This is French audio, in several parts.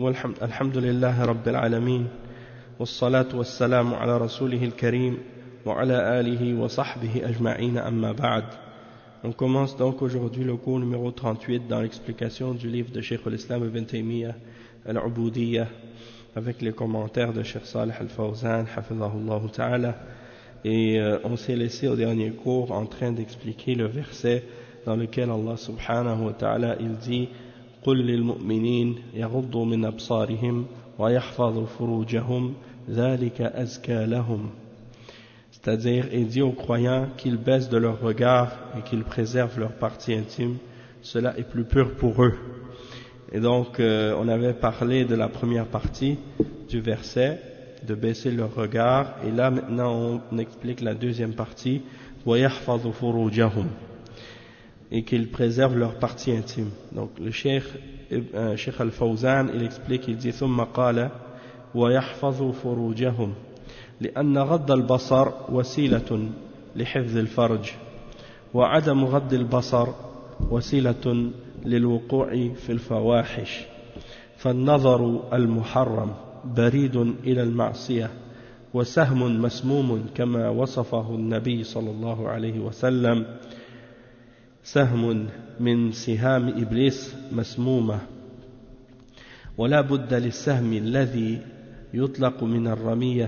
الحمد لله رب العالمين والصلاة والسلام على رسوله الكريم وعلى آله وصحبه أجمعين أما بعد. On commence donc aujourd'hui le cours numéro 38 dans l'explication du livre de Cheikh al-Islam Ibn Taymiyyah al-Ubudiyyah avec les commentaires de Cheikh Salih al-Fawzan hafidhahullah ta'ala, et on s'est laissé au dernier cours en train d'expliquer le verset dans lequel Allah subhanahu wa ta'ala il dit قل للمؤمنين يغضوا من أبصارهم ويحفظوا فروجهم ذلك أزكى لهم. C'est-à-dire, il dit aux croyants qu'ils baissent de leur regard et qu'ils préservent leur partie intime, cela est plus pur pour eux. Et donc, on avait parlé de la première partie du verset, de baisser leur regard, et là maintenant on explique la deuxième partie, وَيَحْفَظُ فُرُوجَهُمْ, et qu'ils préservent leur partie intime. Donc le Cheikh al-Fawzan il explique, il dit ثم قال ويحفظوا فروجهم لأن غض البصر وسيلة لحفظ الفرج وعدم غض البصر وسيلة للوقوع في الفواحش فالنظر المحرم بريد إلى المعصية وسهم مسموم كما وصفه النبي صلى الله عليه وسلم سهم من سهام إبليس مسمومة ولا بد للسهم الذي يطلق من الرمية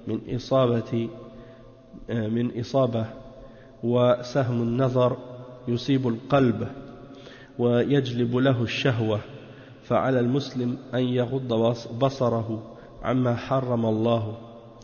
من إصابة وسهم النظر يصيب القلب ويجلب له الشهوة فعلى المسلم أن يغض بصره عما حرم الله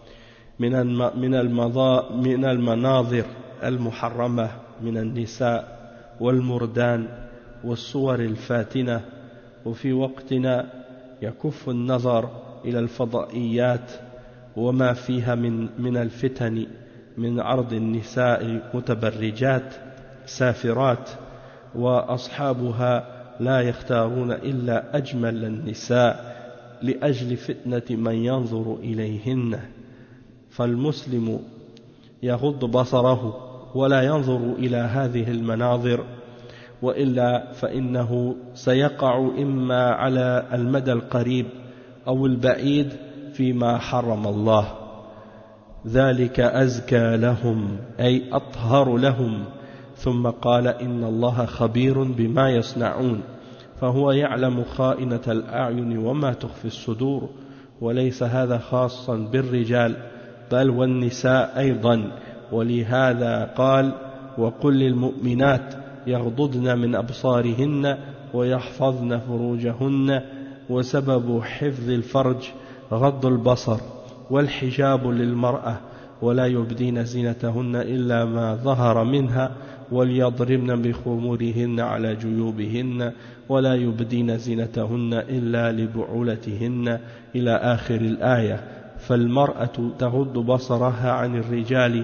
من المناظر المحرمة من النساء والمردان والصور الفاتنة وفي وقتنا يكف النظر إلى الفضائيات وما فيها من الفتن من عرض النساء متبرجات سافرات وأصحابها لا يختارون إلا أجمل النساء لأجل فتنة من ينظر إليهن فالمسلم يغض بصره ولا ينظر إلى هذه المناظر وإلا فإنه سيقع إما على المدى القريب أو البعيد فيما حرم الله ذلك أزكى لهم أي أطهر لهم ثم قال إن الله خبير بما يصنعون فهو يعلم خائنة الأعين وما تخفي الصدور وليس هذا خاصا بالرجال بل والنساء أيضا ولهذا قال وقل للمؤمنات يغضضن من أبصارهن ويحفظن فروجهن وسبب حفظ الفرج غض البصر والحجاب للمرأة ولا يبدين زينتهن إلا ما ظهر منها وليضربن بخمورهن على جيوبهن ولا يبدين زينتهن إلا لبعولتهن إلى آخر الآية فالمرأة تغض بصرها عن الرجال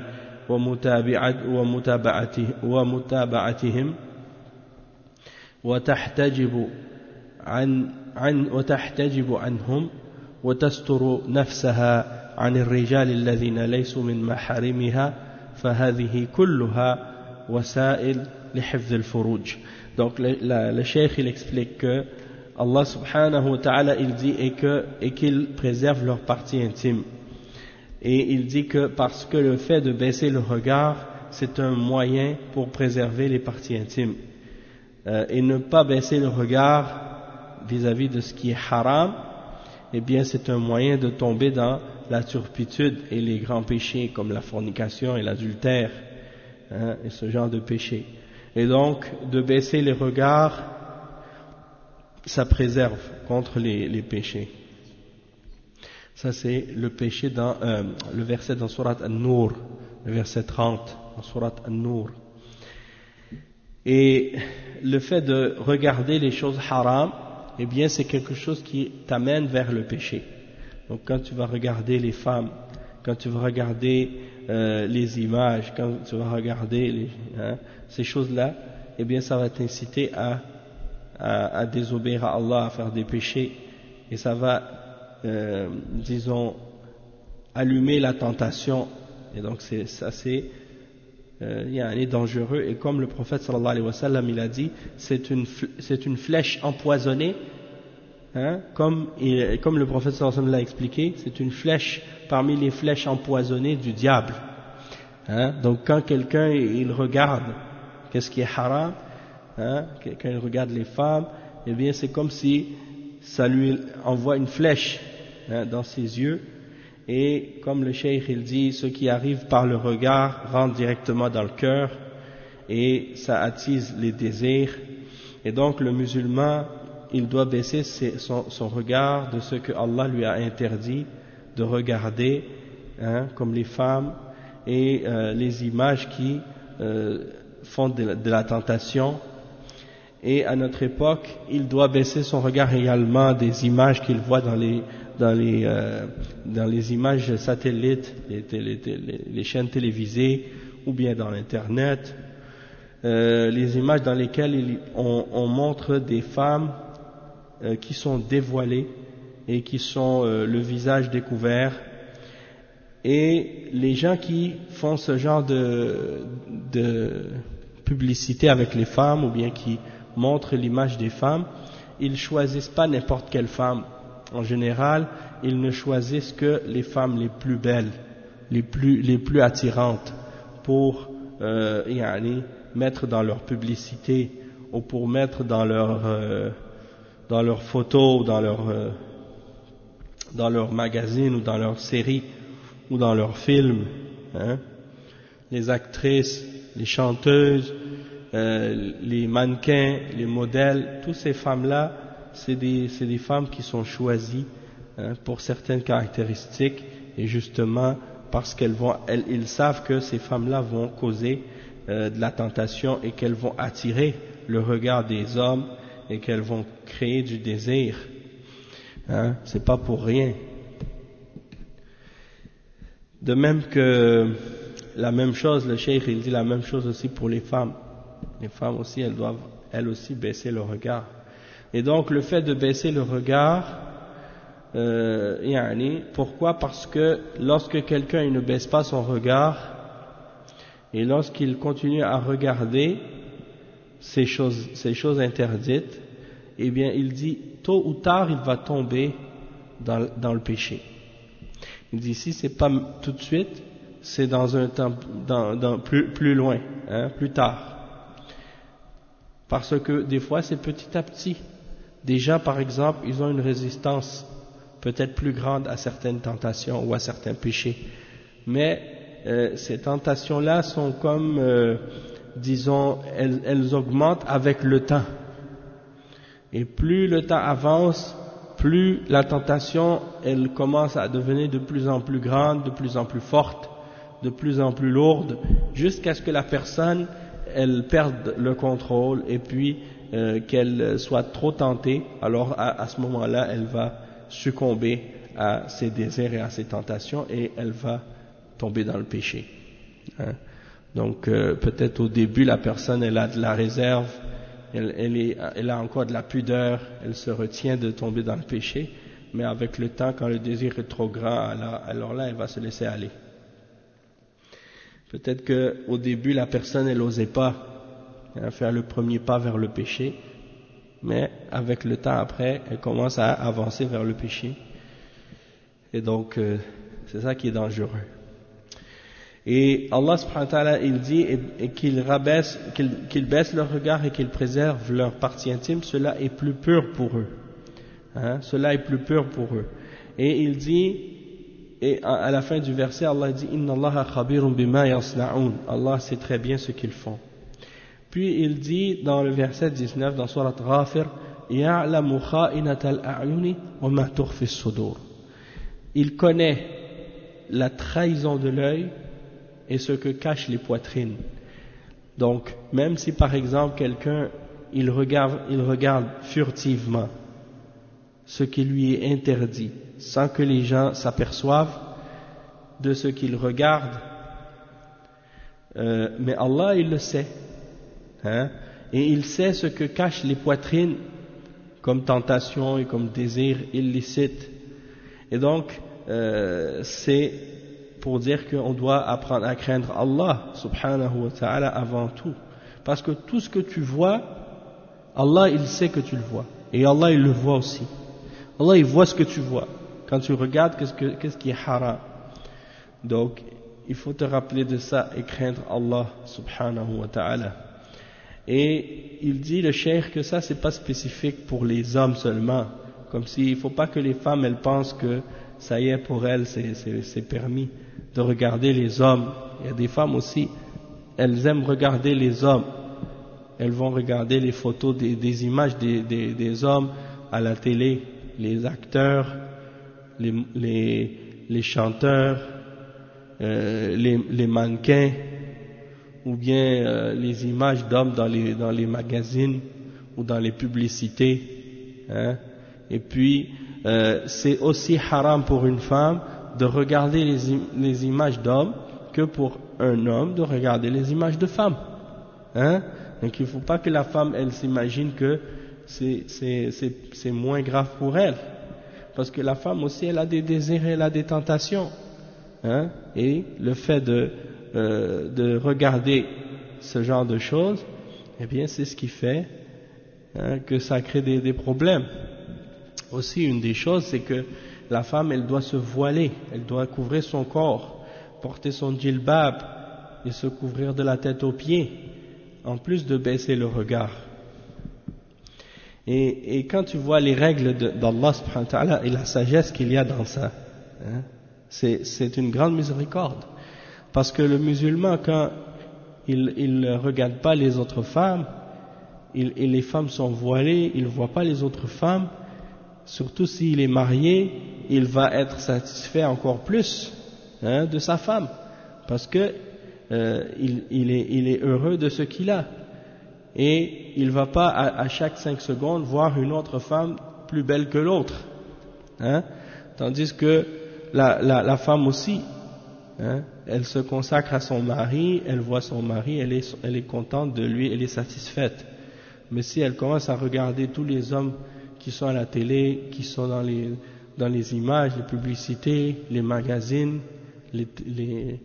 ومتابعتهم وتحتجب عنهم وتستر نفسها عن الرجال الذين ليسوا من محارمها فهذه كلها وسائل لحفظ الفروج. Donc le cheikh il explique que Allah subhanahu wa ta'ala il dit et qu'ils préservent leur partie intime. Et il dit que parce que le fait de baisser le regard, c'est un moyen pour préserver les parties intimes. Et ne pas baisser le regard vis-à-vis de ce qui est haram, eh bien c'est un moyen de tomber dans la turpitude et les grands péchés comme la fornication et l'adultère, et ce genre de péchés. Et donc, de baisser les regards, ça préserve contre les péchés. Ça c'est le péché dans le verset dans Surat An-Nur, le verset 30 dans Surat An-Nur. Et le fait de regarder les choses haram, eh bien c'est quelque chose qui t'amène vers le péché. Donc quand tu vas regarder les femmes, quand tu vas regarder les images, quand tu vas regarder ces choses-là, eh bien ça va t'inciter à désobéir à Allah, à faire des péchés, et ça va disons allumer la tentation, et donc c'est dangereux. Et comme le prophète sallallahu alayhi wa sallam il a dit, c'est une flèche empoisonnée hein, comme le prophète sallallahu alayhi wa sallam l'a expliqué, c'est une flèche parmi les flèches empoisonnées du diable. Hein, donc quand quelqu'un il regarde qu'est-ce qui est haram, hein, quand il regarde les femmes, eh bien c'est comme si ça lui envoie une flèche, hein, dans ses yeux, et comme le cheikh il dit, ce qui arrive par le regard rentre directement dans le cœur et ça attise les désirs, et donc le musulman il doit baisser son regard de ce que Allah lui a interdit de regarder, hein, comme les femmes et les images qui font de la tentation. Et à notre époque, il doit baisser son regard également des images qu'il voit dans les images satellites, les chaînes télévisées ou bien dans l'internet, les images dans lesquelles on montre des femmes qui sont dévoilées et qui sont le visage découvert. Et les gens qui font ce genre de publicité avec les femmes ou bien qui montrent l'image des femmes, ils choisissent pas n'importe quelle femme. En général, ils ne choisissent que les femmes les plus belles, les plus attirantes pour mettre dans leur publicité ou pour mettre dans leurs photos, dans leur magazine ou dans leur série ou dans leurs films, hein. Les actrices, les chanteuses, les mannequins, les modèles, toutes ces femmes-là, c'est des femmes qui sont choisies, hein, pour certaines caractéristiques, et justement parce ils savent que ces femmes-là vont causer de la tentation et qu'elles vont attirer le regard des hommes et qu'elles vont créer du désir, hein, c'est pas pour rien. De même que la même chose, le cheikh il dit la même chose aussi pour les femmes. Les femmes aussi, elles doivent elles aussi baisser le regard. Et donc le fait de baisser le regard, pourquoi? Parce que lorsque quelqu'un ne baisse pas son regard et lorsqu'il continue à regarder ces choses interdites, eh bien il dit tôt ou tard il va tomber dans le péché. Il dit si c'est pas tout de suite, c'est dans un temps plus loin, hein, plus tard. Parce que des fois c'est petit à petit. Des gens par exemple, ils ont une résistance peut-être plus grande à certaines tentations ou à certains péchés. Mais ces tentations-là sont comme, disons, elles augmentent avec le temps. Et plus le temps avance, plus la tentation, elle commence à devenir de plus en plus grande, de plus en plus forte, de plus en plus lourde, jusqu'à ce que la personne, elle perde le contrôle et puis qu'elle soit trop tentée. Alors à ce moment-là, elle va succomber à ses désirs et à ses tentations et elle va tomber dans le péché. Hein? Donc peut-être au début, la personne, elle a de la réserve, elle a encore de la pudeur, elle se retient de tomber dans le péché, mais avec le temps, quand le désir est trop grand, alors là, elle va se laisser aller. Peut-être qu'au début, la personne, elle n'osait pas, hein, faire le premier pas vers le péché, mais avec le temps après, elle commence à avancer vers le péché. Et donc, c'est ça qui est dangereux. Et Allah subhanahu wa ta'ala, il dit qu'ils baissent leur regard et qu'ils préservent leur partie intime, cela est plus pur pour eux. Hein, cela est plus pur pour eux. Et il dit, et à la fin du verset, Allah dit Inna Allaha khabirun bima yasna'un. Allah sait très bien ce qu'ils font. Puis il dit dans le verset 19 dans Surat Ghafir, Ya'lamu kha'inatal a'yuni wa ma tukhfi as-sudur. Il connaît la trahison de l'œil et ce que cachent les poitrines. Donc, même si par exemple quelqu'un il regarde furtivement ce qui lui est interdit, sans que les gens s'aperçoivent de ce qu'il regarde, mais Allah il le sait, hein, et il sait ce que cachent les poitrines comme tentation et comme désir illicite. Et donc c'est pour dire qu'on doit apprendre à craindre Allah subhanahu wa ta'ala avant tout, parce que tout ce que tu vois, Allah il sait que tu le vois et Allah il le voit aussi. Allah il voit ce que tu vois. Quand tu regardes, qu'est-ce qui est haram. Donc, il faut te rappeler de ça et craindre Allah subhanahu wa ta'ala. Et il dit, le cheikh, que ça c'est pas spécifique pour les hommes seulement. Comme si, il faut pas que les femmes elles pensent que ça y est pour elles, c'est permis de regarder les hommes. Il y a des femmes aussi, elles aiment regarder les hommes. Elles vont regarder les photos des images des hommes à la télé, les acteurs, les chanteurs, les mannequins, ou bien les images d'hommes dans les magazines ou dans les publicités. Hein. Et puis, c'est aussi haram pour une femme de regarder les images d'hommes que pour un homme de regarder les images de femmes. Hein. Donc il ne faut pas que la femme, elle s'imagine que c'est moins grave pour elle. Parce que la femme aussi, elle a des désirs, elle a des tentations. Hein? Et le fait de regarder ce genre de choses, eh bien c'est ce qui fait que ça crée des problèmes. Aussi une des choses, c'est que la femme, elle doit se voiler, elle doit couvrir son corps, porter son djilbab et se couvrir de la tête aux pieds, en plus de baisser le regard. Et quand tu vois les règles d'Allah subhanahu wa ta'ala et la sagesse qu'il y a dans ça, hein, c'est une grande miséricorde. Parce que le musulman, quand il ne regarde pas les autres femmes, et les femmes sont voilées, il ne voit pas les autres femmes, surtout s'il est marié, il va être satisfait encore plus de sa femme. Parce que il est heureux de ce qu'il a. Et il ne va pas à chaque 5 secondes voir une autre femme plus belle que l'autre. Hein? Tandis que la femme aussi, hein, elle se consacre à son mari, elle voit son mari, elle est contente de lui, elle est satisfaite. Mais si elle commence à regarder tous les hommes qui sont à la télé, qui sont dans les images, les publicités, les magazines, les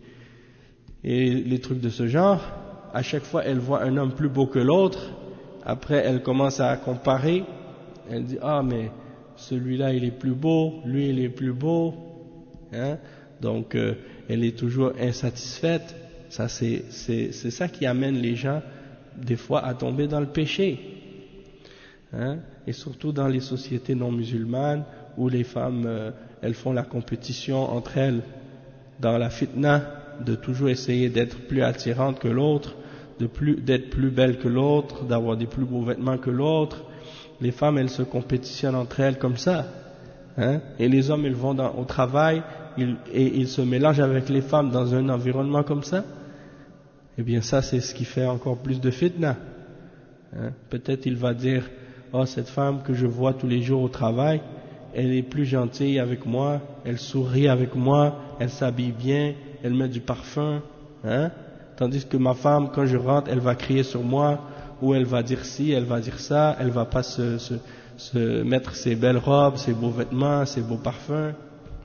trucs de ce genre, à chaque fois elle voit un homme plus beau que l'autre, après elle commence à comparer, elle dit ah mais celui-là il est plus beau, lui il est plus beau, hein? Donc elle est toujours insatisfaite. Ça c'est ça qui amène les gens des fois à tomber dans le péché, hein? Et surtout dans les sociétés non musulmanes où les femmes elles font la compétition entre elles dans la fitna, de toujours essayer d'être plus attirante que l'autre, d'être plus belle que l'autre, d'avoir des plus beaux vêtements que l'autre. Les femmes, elles se compétitionnent entre elles comme ça. Hein? Et les hommes, ils vont au travail et ils se mélangent avec les femmes dans un environnement comme ça. Eh bien ça, c'est ce qui fait encore plus de fitna. Hein? Peut-être il va dire, oh cette femme que je vois tous les jours au travail, elle est plus gentille avec moi, elle sourit avec moi, elle s'habille bien, elle met du parfum, hein? Tandis que ma femme, quand je rentre, elle va crier sur moi, ou elle va dire ci, elle va dire ça, elle va pas se mettre ses belles robes, ses beaux vêtements, ses beaux parfums.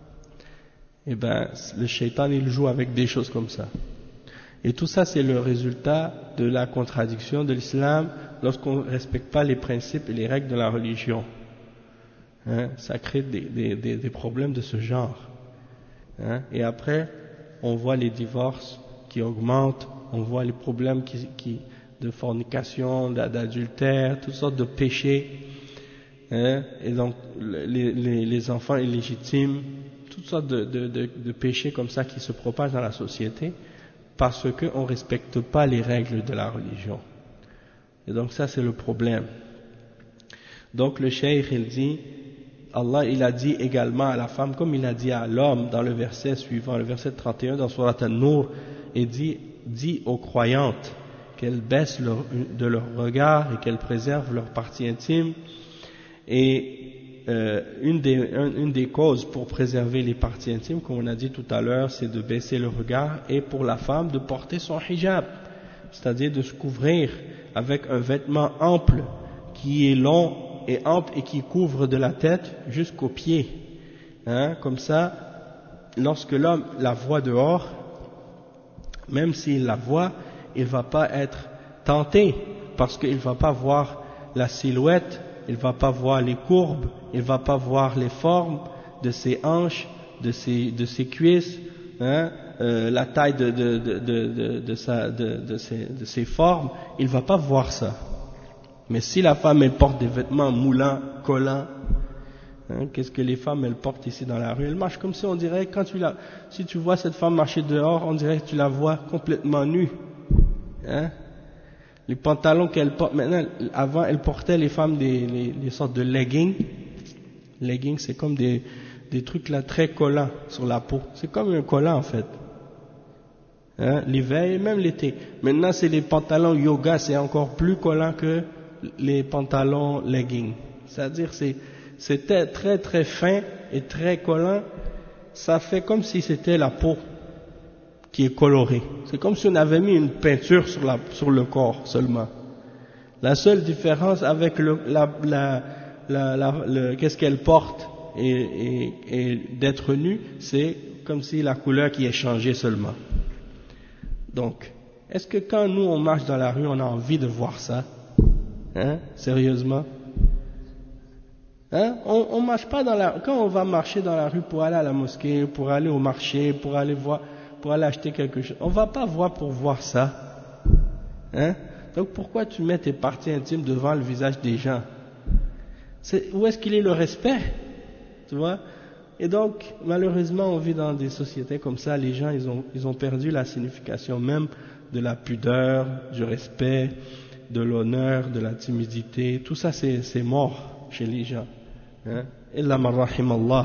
Eh ben, le shaitan, il joue avec des choses comme ça. Et tout ça, c'est le résultat de la contradiction de l'islam lorsqu'on ne respecte pas les principes et les règles de la religion. Hein? Ça crée des problèmes de ce genre. Hein? Et après, on voit les divorces qui augmentent, on voit les problèmes de fornication, d'adultère, toutes sortes de péchés, hein, et donc les enfants illégitimes, toutes sortes de péchés comme ça qui se propagent dans la société parce qu'on ne respecte pas les règles de la religion. Et donc ça c'est le problème. Donc le cheikh il dit, Allah il a dit également à la femme comme il a dit à l'homme dans le verset suivant, le verset 31 dans Surat An-Nur, et dit aux croyantes qu'elles baissent de leur regard et qu'elles préservent leur partie intime. Et une des causes pour préserver les parties intimes, comme on a dit tout à l'heure, c'est de baisser le regard, et pour la femme de porter son hijab, c'est-à-dire de se couvrir avec un vêtement ample qui est long et ample et qui couvre de la tête jusqu'aux pieds. Hein, comme ça, lorsque l'homme la voit dehors, même s'il la voit, il ne va pas être tenté parce qu'il ne va pas voir la silhouette il va pas voir les courbes, il va pas voir les formes de ses hanches, de ses cuisses, hein, la taille de ses formes, il va pas voir ça. Mais si la femme elle porte des vêtements moulants, collants, hein, qu'est-ce que les femmes elles portent ici dans la rue? Elles marchent comme si on dirait, si tu vois cette femme marcher dehors, on dirait que tu la vois complètement nue. Hein? Les pantalons qu'elles portent maintenant, avant elles portaient les femmes les sortes de leggings. Leggings, c'est comme des trucs là très collants sur la peau. C'est comme un collant en fait. Hein? L'hiver et même l'été. Maintenant c'est les pantalons yoga, c'est encore plus collant que les pantalons leggings. C'est-à-dire c'est très très fin et très collant. Ça fait comme si c'était la peau qui est colorée. C'est comme si on avait mis une peinture sur le corps seulement. La seule différence avec qu'est-ce qu'elle porte et d'être nue, c'est comme si la couleur qui est changée seulement. Donc, est-ce que quand nous on marche dans la rue, on a envie de voir ça? Hein? Sérieusement? Hein? On marche pas quand on va marcher dans la rue pour aller à la mosquée, pour aller au marché, pour aller acheter quelque chose, on va pas voir pour voir ça. Hein? Donc pourquoi tu mets tes parties intimes devant le visage des gens? Où est-ce qu'il est le respect? Tu vois? Et donc, malheureusement, on vit dans des sociétés comme ça, les gens, ils ont perdu la signification même de la pudeur, du respect, de l'honneur, de la timidité. Tout ça, c'est mort chez les gens. Hein? Illa man rahim Allah.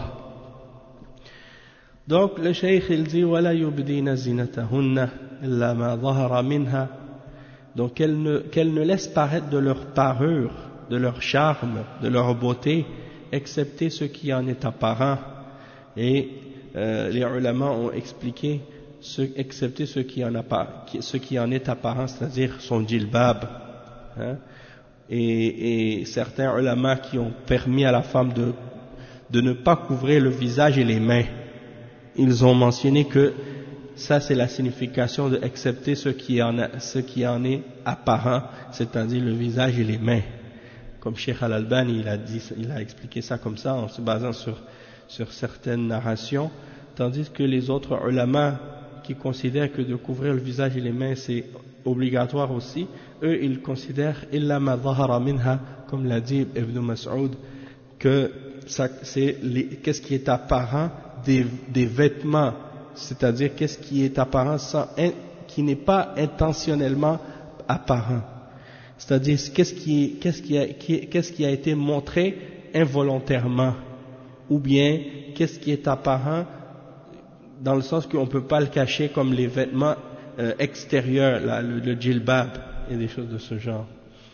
Donc, le cheikh, il dit, وَلَا يُبْدِينَ زِنَتَهُنَّ إِلَّا مَا ظَهَرَ مِنْهَا. Donc, qu'elles ne laissent paraître de leur parure, de leur charme, de leur beauté, excepté ce qui en est apparent. Et les ulama ont expliqué, excepté ce qui en est apparent, c'est-à-dire son djilbab. Hein? Et certains ulama qui ont permis à la femme de ne pas couvrir le visage et les mains, ils ont mentionné que ça c'est la signification de excepté ce qui en est apparent, c'est-à-dire le visage et les mains. Comme Cheikh Al-Albani il a expliqué ça comme ça en se basant sur certaines narrations, tandis que les autres ulama qui considèrent que de couvrir le visage et les mains c'est obligatoire aussi, eux ils considèrent illa ma dhahara minha, comme l'a dit Ibn Mas'ud, que c'est qu'est-ce qui est apparent des vêtements, c'est-à-dire qu'est-ce qui est apparent qui n'est pas intentionnellement apparent, c'est-à-dire qu'est-ce qui a été montré involontairement, ou bien qu'est-ce qui est apparent dans le sens qu'on ne peut pas le cacher comme les vêtements extérieurs, le djilbab et des choses de ce genre.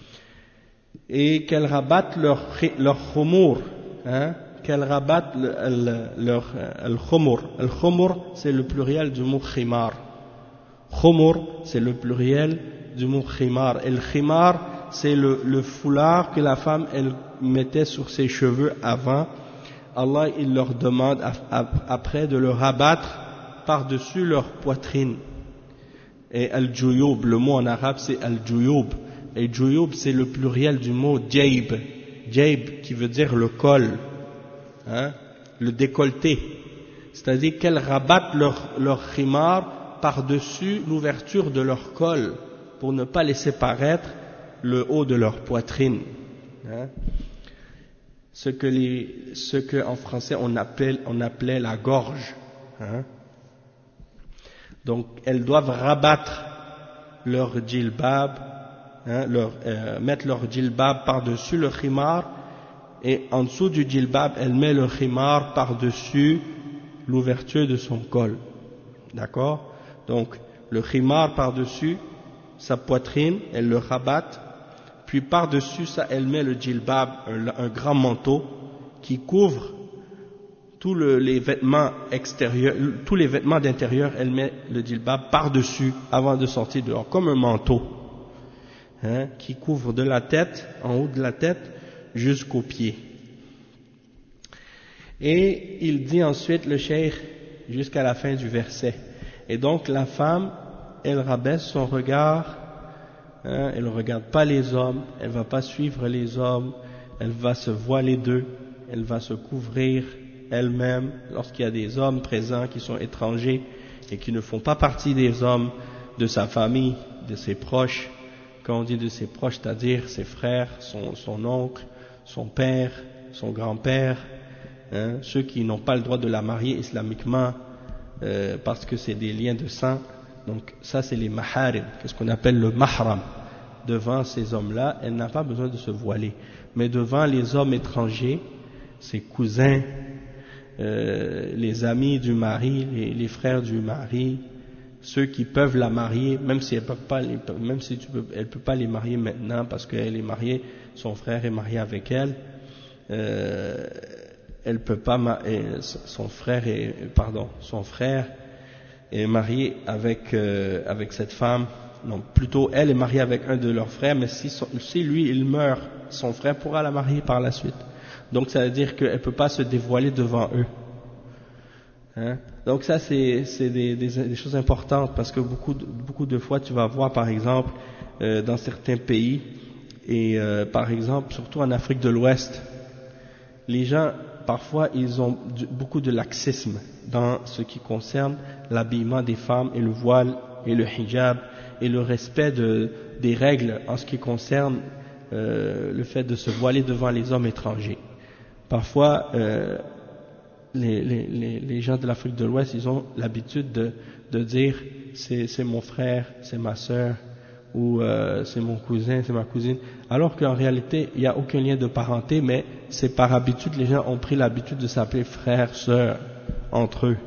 Et qu'elles rabattent leur khumur, hein, qu'elles rabattent leur khumur. Le khumur, c'est le pluriel du mot khimar. Khumur, c'est le pluriel du mot khimar. Et le khimar, c'est le foulard que la femme, elle mettait sur ses cheveux avant. Allah, il leur demande après de le rabattre par-dessus leur poitrine. Et al-juyub, le mot en arabe c'est al-juyub. Et juyub, c'est le pluriel du mot jayb. Jayb, qui veut dire le col, hein, le décolleté. C'est-à-dire qu'elles rabattent leur khimar par-dessus l'ouverture de leur col pour ne pas laisser paraître le haut de leur poitrine. Hein. Ce que en français on appelait la gorge. Hein. Donc elles doivent rabattre leur djilbab, hein, mettre leur djilbab par-dessus le khimar, et en dessous du djilbab elle met le khimar par-dessus l'ouverture de son col. D'accord? Donc le khimar par-dessus sa poitrine, elle le rabatte, puis par-dessus ça elle met le djilbab, un grand manteau qui couvre tous les vêtements extérieurs, tous les vêtements d'intérieur, elle met le djilbab par-dessus avant de sortir dehors, comme un manteau, hein, qui couvre de la tête, en haut de la tête, jusqu'aux pieds. Et il dit ensuite, le cheikh, jusqu'à la fin du verset. Et donc la femme, elle rabaisse son regard, hein, elle ne regarde pas les hommes, elle ne va pas suivre les hommes, elle va se voiler d'eux, elle va se couvrir elle-même lorsqu'il y a des hommes présents qui sont étrangers et qui ne font pas partie des hommes de sa famille, de ses proches. Quand on dit de ses proches, c'est-à-dire ses frères, son oncle, son père, son grand-père, ceux qui n'ont pas le droit de la marier islamiquement parce que c'est des liens de sang. Donc ça c'est les maharim, ce qu'on appelle le mahram. Devant ces hommes-là, elle n'a pas besoin de se voiler. Mais devant les hommes étrangers, ses cousins, les amis du mari, les frères du mari, ceux qui peuvent la marier, même si elle peut pas, elle peut pas les marier maintenant parce qu'elle est mariée, son frère est marié avec elle. Elle peut pas, son frère est marié avec cette femme. Non, plutôt elle est mariée avec un de leurs frères, mais si lui il meurt, son frère pourra la marier par la suite. Donc ça veut dire qu'elle ne peut pas se dévoiler devant eux. Donc ça c'est des choses importantes parce que beaucoup de fois tu vas voir par exemple dans certains pays et par exemple surtout en Afrique de l'Ouest, les gens parfois ils ont beaucoup de laxisme dans ce qui concerne l'habillement des femmes et le voile et le hijab et le respect des règles en ce qui concerne le fait de se voiler devant les hommes étrangers. Parfois, les gens de l'Afrique de l'Ouest, ils ont l'habitude de dire c'est mon frère, c'est ma sœur, ou c'est mon cousin, c'est ma cousine, alors qu'en réalité, il n'y a aucun lien de parenté, mais c'est par habitude, les gens ont pris l'habitude de s'appeler frère, sœur, entre eux.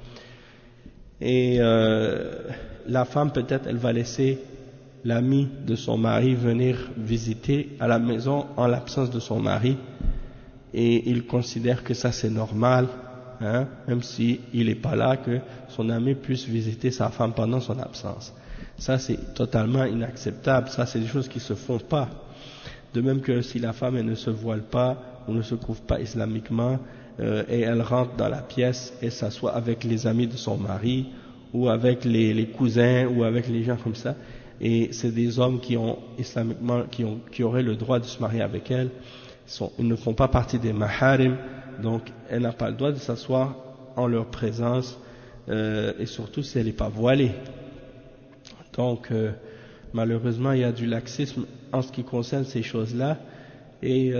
Et la femme, peut-être, elle va laisser l'ami de son mari venir visiter à la maison en l'absence de son mari, et il considère que ça c'est normal, même si il n'est pas là, que son ami puisse visiter sa femme pendant son absence. Ça c'est totalement inacceptable, ça c'est des choses qui se font pas. De même que si la femme elle ne se voile pas ou ne se couvre pas islamiquement et elle rentre dans la pièce et s'assoit avec les amis de son mari ou avec les cousins ou avec les gens comme ça, et c'est des hommes qui ont islamiquement qui auraient le droit de se marier avec elle, ils ne font pas partie des maharim, donc elle n'a pas le droit de s'asseoir en leur présence et surtout si elle n'est pas voilée. Donc malheureusement il y a du laxisme en ce qui concerne ces choses-là et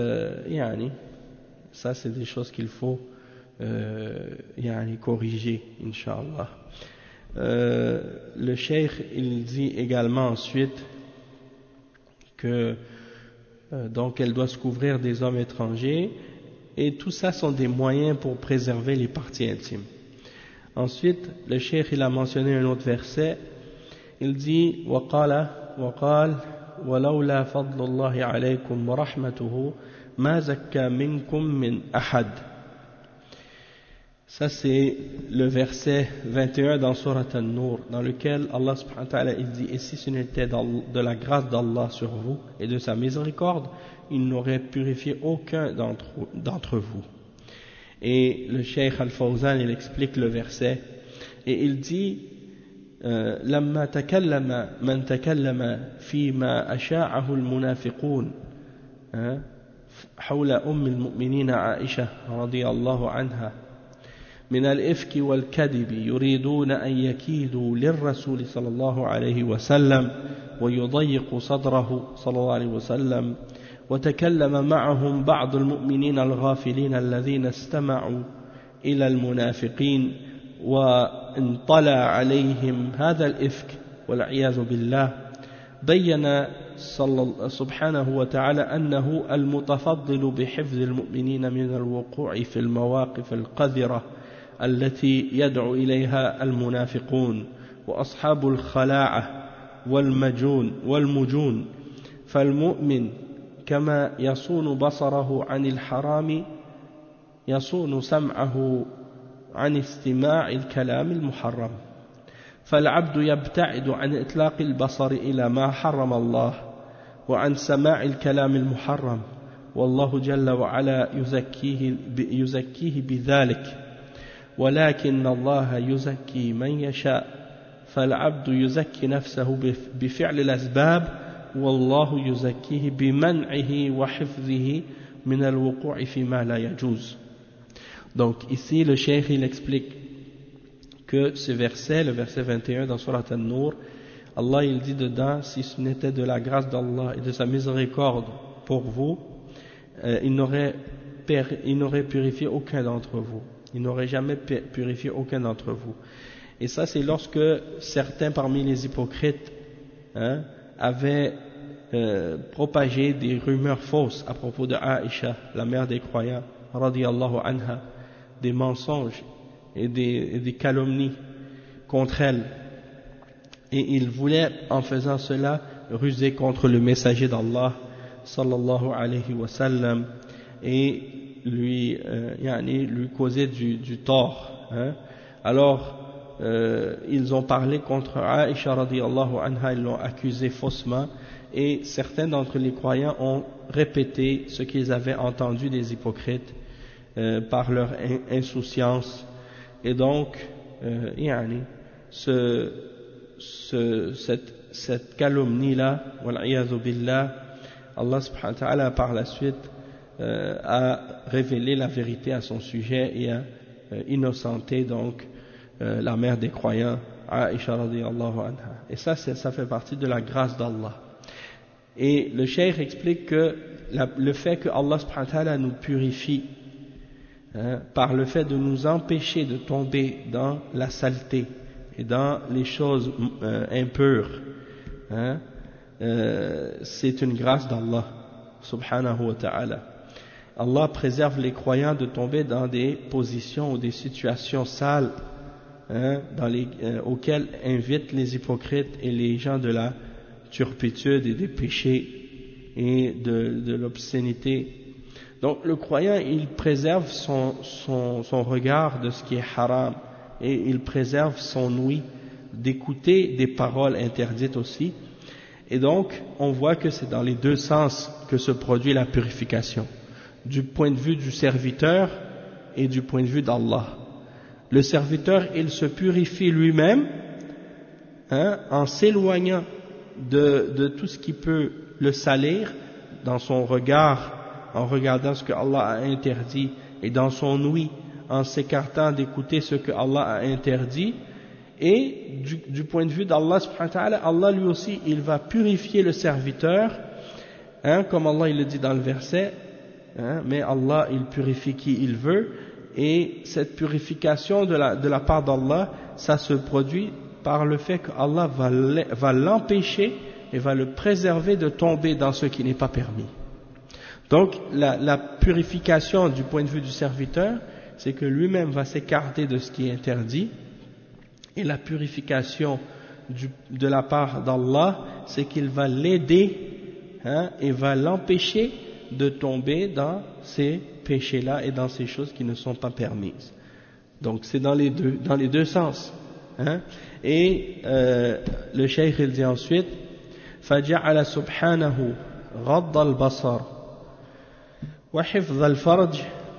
ça c'est des choses qu'il faut corriger, Inch'Allah. Le cheikh il dit également ensuite que donc elle doit se couvrir des hommes étrangers et tout ça sont des moyens pour préserver les parties intimes. Ensuite le cheikh il a mentionné un autre verset, il dit وقال ولولا فضل الله عليكم ورحمته ما زكى منكم من أحد. Ça c'est le verset 21 dans Surat An-Nur, dans lequel Allah subhanahu wa ta'ala il dit: et si ce n'était de la grâce d'Allah sur vous et de sa miséricorde, il n'aurait purifié aucun d'entre vous. Et le Cheikh Al-Fawzan il explique le verset et il dit: لما تكلم من تكلم فيما أشاعه المنافقون حول أم المؤمنين عائشة رضي الله عنها من الإفك والكذب يريدون أن يكيدوا للرسول صلى الله عليه وسلم ويضيق صدره صلى الله عليه وسلم، وتكلم معهم بعض المؤمنين الغافلين الذين استمعوا إلى المنافقين وانطلع عليهم هذا الإفك والعياذ بالله، بين سبحانه وتعالى أنه المتفضل بحفظ المؤمنين من الوقوع في المواقف القذرة التي يدعو إليها المنافقون وأصحاب الخلاعة والمجون. فالمؤمن كما يصون بصره عن الحرام يصون سمعه عن استماع الكلام المحرم، فالعبد يبتعد عن إطلاق البصر إلى ما حرم الله وعن سماع الكلام المحرم، والله جل وعلا يزكيه بذلك، ولكن الله يزكي من يشاء، فالعبد يزكي نفسه بفعل الأسباب والله يزكيه بمنعه وحفظه من الوقوع فيما لا يجوز. Donc ici le cheikh il explique que ce verset, le verset 21 dans Surat An-Nur, Allah il dit dedans, si ce n'était de la grâce d'Allah et de sa miséricorde pour vous, il n'aurait purifié aucun d'entre vous. Il n'aurait jamais purifié aucun d'entre vous. Et ça c'est lorsque certains parmi les hypocrites avaient propagé des rumeurs fausses à propos de Aïcha, la mère des croyants, radiyallahu anha, des mensonges et des calomnies contre elle. Et ils voulaient, en faisant cela, ruser contre le messager d'Allah, sallallahu alayhi wa sallam, et lui causer du tort. Alors, ils ont parlé contre Aïcha radiyallahu anha, ils l'ont accusée faussement, et certains d'entre les croyants ont répété ce qu'ils avaient entendu des hypocrites par leur insouciance. Et donc, cette calomnie-là, wal'iyadhu billah, Allah subhanahu wa ta'ala par la suite a révélé la vérité à son sujet et a innocenté donc la mère des croyants, Aïcha radiyallahu anha. Et ça fait partie de la grâce d'Allah. Et le cheikh explique que le fait que Allah subhanahu wa ta'ala nous purifie par le fait de nous empêcher de tomber dans la saleté et dans les choses impures, c'est une grâce d'Allah subhanahu wa ta'ala. Allah préserve les croyants de tomber dans des positions ou des situations sales auxquelles invitent les hypocrites et les gens de la turpitude et des péchés et de l'obscénité. Donc le croyant il préserve son regard de ce qui est haram et il préserve son ouïe d'écouter des paroles interdites aussi. Et donc on voit que c'est dans les deux sens que se produit la purification, du point de vue du serviteur et du point de vue d'Allah. Le serviteur il se purifie lui-même en s'éloignant de tout ce qui peut le salir dans son regard, en regardant ce que Allah a interdit, et dans son ouïe, en s'écartant d'écouter ce que Allah a interdit. Et du point de vue d'Allah subhanahu wa ta'ala, Allah lui aussi il va purifier le serviteur, comme Allah il le dit dans le verset, mais Allah il purifie qui il veut. Et cette purification de la part d'Allah, ça se produit par le fait qu'Allah va l'empêcher et va le préserver de tomber dans ce qui n'est pas permis. Donc la purification du point de vue du serviteur, c'est que lui-même va s'écarter de ce qui est interdit, et la purification de la part d'Allah, c'est qu'il va l'aider et va l'empêcher de tomber dans ces péchés-là et dans ces choses qui ne sont pas permises. Donc c'est dans les deux sens. Et le cheikh il dit ensuite, فجعل سبحانه غض البصر وحفظ الفرج.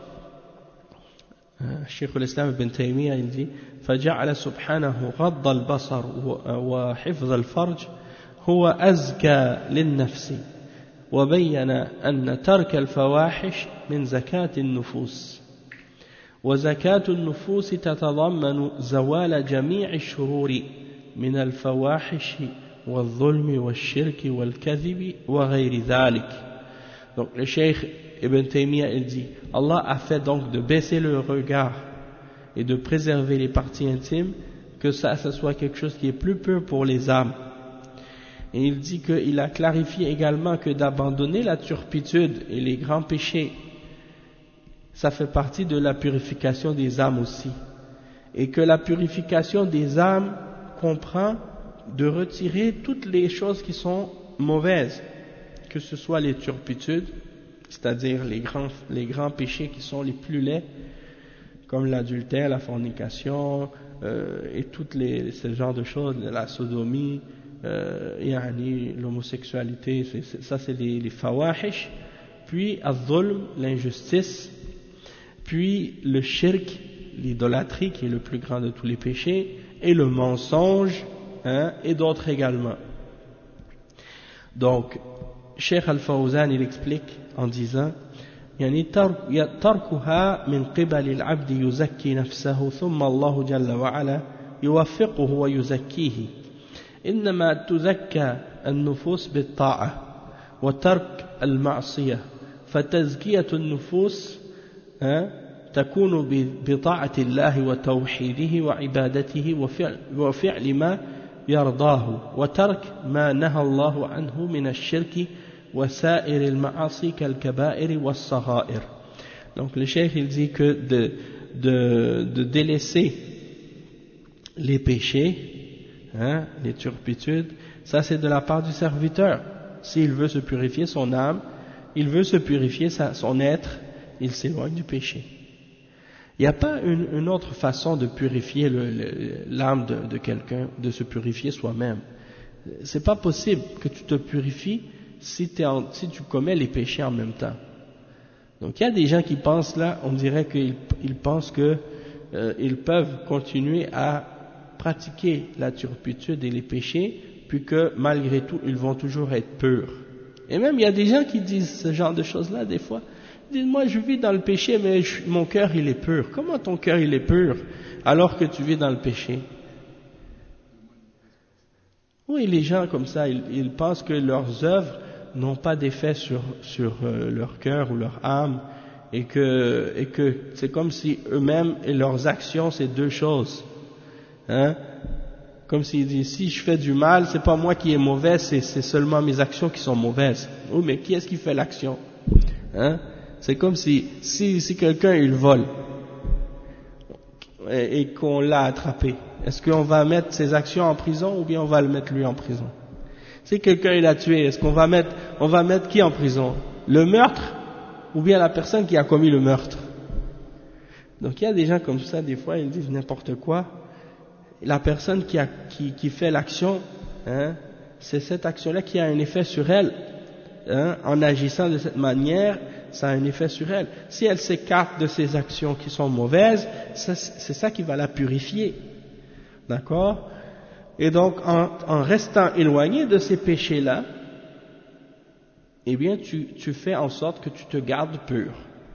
الشيخ الإسلام ابن تيمية il dit فجعل سبحانه غض البصر وحفظ الفرج هو أزكى للنفس وبين أن ترك الفواحش من زكاة النفوس وزكاة النفوس تتضمن زوال جميع الشرور من الفواحش والظلم والشرك والكذب وغير ذلك. Donc le cheikh Ibn Taymiyyah il dit, Allah a fait donc de baisser le regard et de préserver les parties intimes, que ça soit quelque chose qui est plus pur pour les âmes. Et il dit qu'il a clarifié également que d'abandonner la turpitude et les grands péchés, ça fait partie de la purification des âmes aussi. Et que la purification des âmes comprend de retirer toutes les choses qui sont mauvaises, que ce soit les turpitudes, c'est-à-dire les grands péchés qui sont les plus laids, comme l'adultère, la fornication, et toutes ce genre de choses, la sodomie, l'homosexualité, ça c'est les fawahish, puis az-zulm, l'injustice, puis le shirk, l'idolâtrie qui est le plus grand de tous les péchés, et le mensonge, et d'autres également. Donc Cheikh Al-Fawzan il explique en disant, يعني تركها من قبل العبد يزكي نفسه ثم الله جل وعلا يوفقه ويزكيه إنما تزكى النفوس بالطاعة وترك المعصية فتزكية النفوس تكون بطاعة الله وتوحيده وعبادته وفعل ما يرضاه وترك ما نهى الله عنه من الشرك وسائر المعاصي كالكبائر والصغائر. Donc le cheikh il dit que de délaisser les péchés, les turpitudes, ça c'est de la part du serviteur. S'il veut se purifier son âme, il veut se purifier son être, il s'éloigne du péché. Il n'y a pas une autre façon de purifier l'âme de quelqu'un, de se purifier soi-même. C'est pas possible que tu te purifies si tu commets les péchés en même temps. Donc il y a des gens qui pensent là, on dirait qu'ils pensent que ils peuvent continuer à pratiquer la turpitude et les péchés, puis que malgré tout ils vont toujours être purs. Et même il y a des gens qui disent ce genre de choses-là des fois. Ils disent moi je vis dans le péché mais mon cœur il est pur. Comment ton cœur il est pur alors que tu vis dans le péché? Oui, les gens comme ça, ils pensent que leurs œuvres n'ont pas d'effet sur leur cœur ou leur âme et que c'est comme si eux-mêmes et leurs actions c'est deux choses. Comme s'ils disent si je fais du mal, c'est pas moi qui est mauvais, c'est seulement mes actions qui sont mauvaises. Oui, mais qui est-ce qui fait l'action? C'est comme si quelqu'un il vole et qu'on l'a attrapé. Est-ce qu'on va mettre ses actions en prison ou bien on va le mettre lui en prison? Si quelqu'un il a tué, est-ce qu'on va mettre qui en prison? Le meurtre ou bien la personne qui a commis le meurtre? Donc il y a des gens comme ça, des fois ils disent n'importe quoi. La personne qui fait l'action, c'est cette action-là qui a un effet sur elle. En agissant de cette manière, ça a un effet sur elle. Si elle s'écarte de ces actions qui sont mauvaises, c'est ça qui va la purifier. D'accord? Et donc, en restant éloigné de ces péchés-là, eh bien, tu fais en sorte que tu te gardes pur.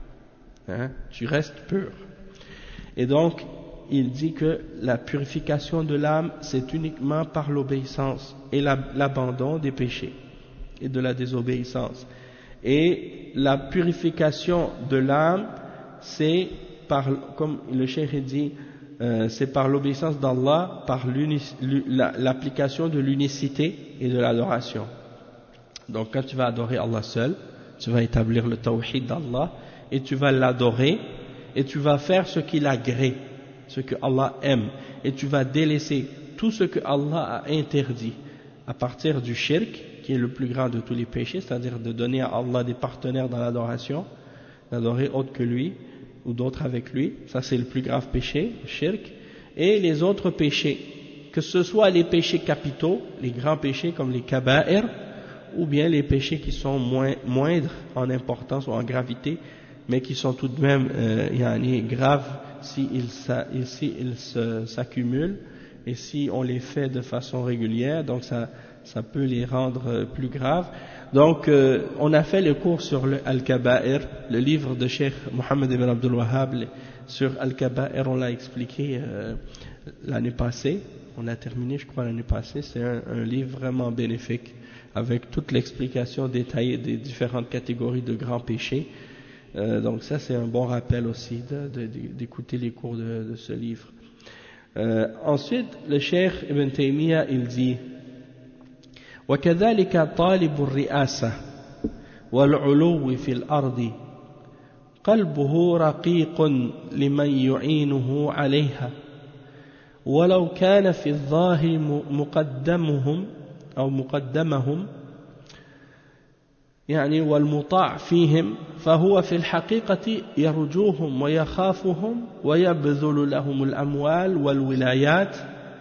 Tu restes pur. Et donc, il dit que la purification de l'âme, c'est uniquement par l'obéissance et l'abandon des péchés et de la désobéissance. Et la purification de l'âme, c'est par, comme le cheikh dit, c'est par l'obéissance d'Allah, par l'application de l'unicité et de l'adoration. Donc quand tu vas adorer Allah seul, tu vas établir le tawhid d'Allah et tu vas l'adorer et tu vas faire ce qu'il agrée, ce que Allah aime, et tu vas délaisser tout ce que Allah a interdit à partir du shirk, qui est le plus grand de tous les péchés, c'est-à-dire de donner à Allah des partenaires dans l'adoration, d'adorer autre que lui ou d'autres avec lui, ça c'est le plus grave péché, le shirk, et les autres péchés, que ce soit les péchés capitaux, les grands péchés comme les kaba'ir, ou bien les péchés qui sont moindres en importance ou en gravité, mais qui sont tout de même graves s'ils s'accumulent et si on les fait de façon régulière, donc ça peut les rendre plus graves. Donc on a fait le cours sur le Al-Kaba'ir, le livre de Cheikh Mohammed ibn Abdul Wahhab sur Al-Kaba'ir, on l'a expliqué l'année passée, on a terminé je crois l'année passée, c'est un livre vraiment bénéfique avec toute l'explication détaillée des différentes catégories de grands péchés. Donc ça c'est un bon rappel aussi d'écouter les cours de ce livre. Ensuite le Cheikh Ibn Taymiyyah il dit وكذلك طالب الرئاسة والعلو في الأرض قلبه رقيق لمن يعينه عليها ولو كان في الظاهر مقدمهم يعني والمطاع فيهم فهو في الحقيقة يرجوهم ويخافهم ويبذل لهم الأموال والولايات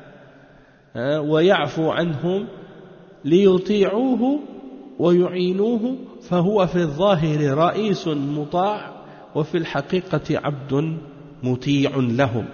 ويعفو عنهم ليطيعوه ويعينوه فهو في الظاهر رئيس مطاع وفي الحقيقة عبد مطيع لهم.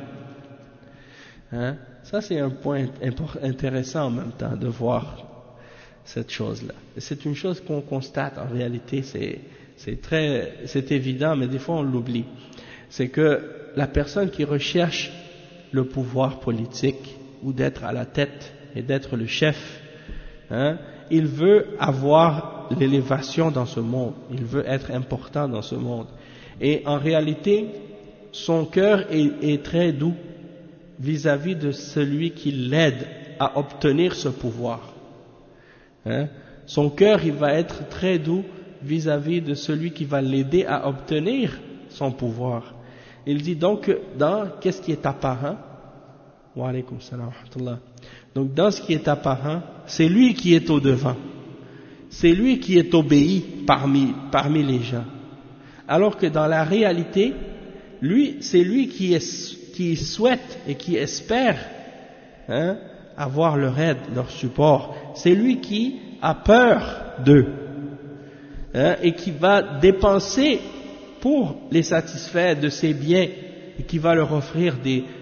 Ça c'est un point intéressant en même temps de voir cette chose-là. Et c'est une chose qu'on constate en réalité, c'est évident, mais des fois on l'oublie. C'est que la personne qui recherche le pouvoir politique ou d'être à la tête et d'être le chef, il veut avoir l'élévation dans ce monde, il veut être important dans ce monde. Et en réalité, son cœur est très doux vis-à-vis de celui qui l'aide à obtenir ce pouvoir. Son cœur, il va être très doux vis-à-vis de celui qui va l'aider à obtenir son pouvoir. Il dit donc dans qu'est-ce qui est apparent. Wa alaykoum salam wa rahmatullah. Donc dans ce qui est apparent, c'est lui qui est au devant. C'est lui qui est obéi parmi les gens. Alors que dans la réalité, c'est lui qui souhaite et qui espère avoir leur aide, leur support. C'est lui qui a peur d'eux et qui va dépenser pour les satisfaire de ses biens et qui va leur offrir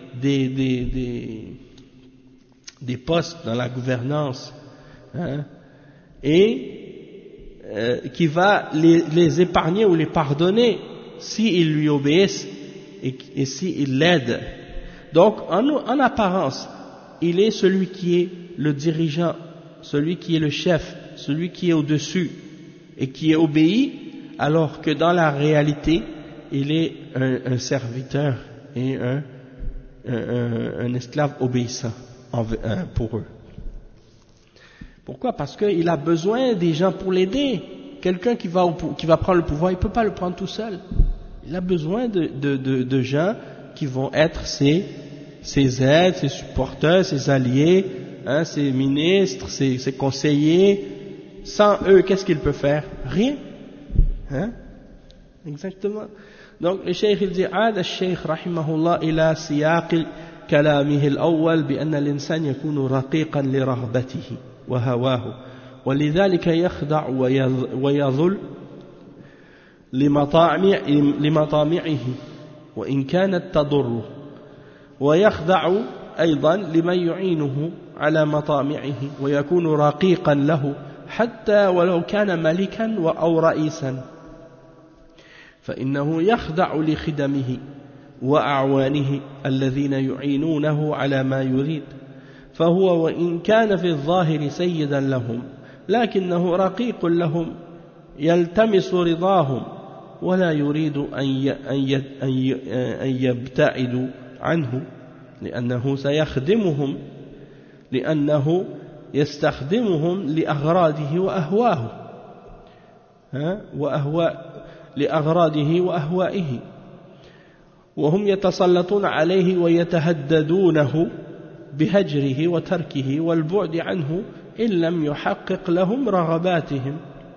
des postes dans la gouvernance et qui va les épargner ou les pardonner s'ils lui obéissent et s'ils l'aident. Donc en apparence, il est celui qui est le dirigeant, celui qui est le chef, celui qui est au-dessus et qui est obéi, alors que dans la réalité, il est un serviteur et un esclave obéissant pour eux. Pourquoi? Parce qu'il a besoin des gens pour l'aider. Quelqu'un qui va prendre le pouvoir, il ne peut pas le prendre tout seul. Il a besoin de gens qui vont être ses aides, ses supporters, ses alliés, ses ministres, ses conseillers. Sans eux, qu'est-ce qu'il peut faire? Rien. Exactement. Donc le cheikh il dit عاد الشيخ رحمه الله إلى سياق كلامه الأول بأن الإنسان يكون رقيقا لرغبته وهواه ولذلك يخضع ويذل لمطامعه وإن كانت تضره ويخضع أيضا لمن يعينه على مطامعه ويكون رقيقا له حتى ولو كان ملكا أو رئيسا فإنه يخضع لخدمه وأعوانه الذين يعينونه على ما يريد فهو وإن كان في الظاهر سيدا لهم لكنه رقيق لهم يلتمس رضاهم ولا يريد أن يبتعدوا عنه لأنه سيخدمهم لأنه يستخدمهم لأغراضه لأغراضه وأهوائه وهم يتسلطون عليه ويتهددونه بهجره وتركه والبعد عنه إن لم يحقق لهم رغباتهم.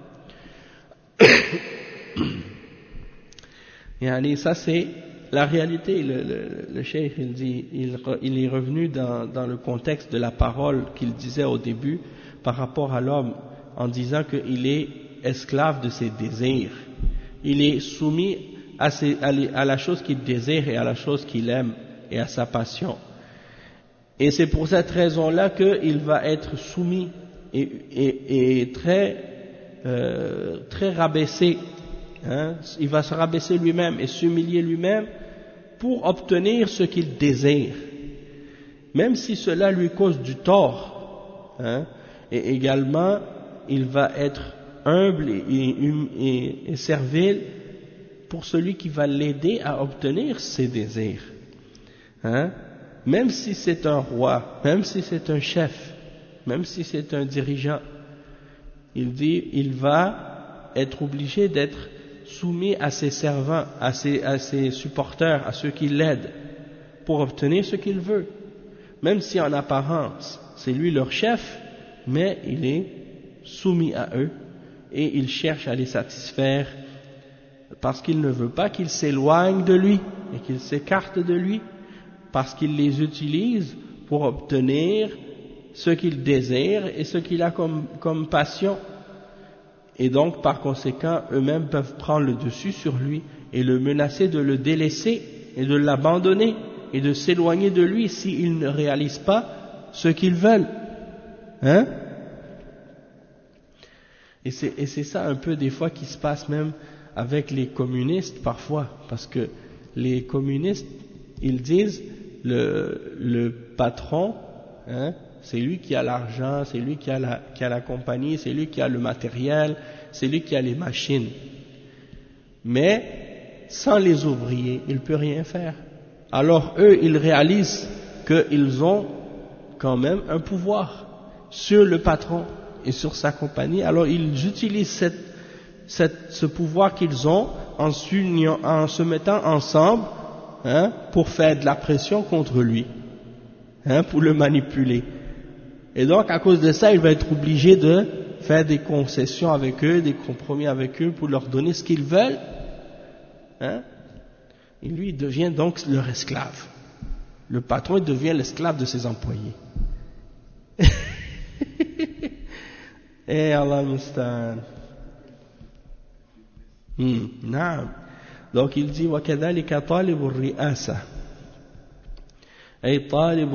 Yani ça c'est la réalité. Le cheikh il dit, il est revenu dans le contexte de la parole qu'il disait au début par rapport à l'homme en disant qu'il est esclave de ses désirs. Il est soumis à la chose qu'il désire et à la chose qu'il aime et à sa passion. Et c'est pour cette raison-là qu'il va être soumis et très rabaissé. Il va se rabaisser lui-même et s'humilier lui-même pour obtenir ce qu'il désire, même si cela lui cause du tort. Et également, il va être humble et servile pour celui qui va l'aider à obtenir ses désirs. Même si c'est un roi, même si c'est un chef, même si c'est un dirigeant, il dit, il va être obligé d'être soumis à ses servants, à ses supporters, à ceux qui l'aident, pour obtenir ce qu'il veut. Même si en apparence, c'est lui leur chef, mais il est soumis à eux et il cherche à les satisfaire parce qu'il ne veut pas qu'ils s'éloignent de lui et qu'ils s'écartent de lui, parce qu'il les utilise pour obtenir ce qu'il désire et ce qu'il a comme passion. Et donc, par conséquent, eux-mêmes peuvent prendre le dessus sur lui et le menacer de le délaisser et de l'abandonner et de s'éloigner de lui s'ils ne réalisent pas ce qu'ils veulent. Et c'est ça un peu des fois qui se passe même avec les communistes parfois, parce que les communistes, ils disent le patron, hein, c'est lui qui a l'argent, c'est lui qui a la compagnie, c'est lui qui a le matériel, c'est lui qui a les machines. Mais sans les ouvriers, il ne peut rien faire. Alors eux, ils réalisent qu'ils ont quand même un pouvoir sur le patron et sur sa compagnie. Alors ils utilisent ce pouvoir qu'ils ont en se mettant ensemble, hein, pour faire de la pression contre lui, hein, pour le manipuler. Et donc à cause de ça, il va être obligé de faire des concessions avec eux, des compromis avec eux pour leur donner ce qu'ils veulent, hein. Et lui, il devient donc leur esclave. Le patron, il devient l'esclave de ses employés. Et Allah musta'an. Naam. Donc il dit وكذلك طالب الرئاسة أي طالب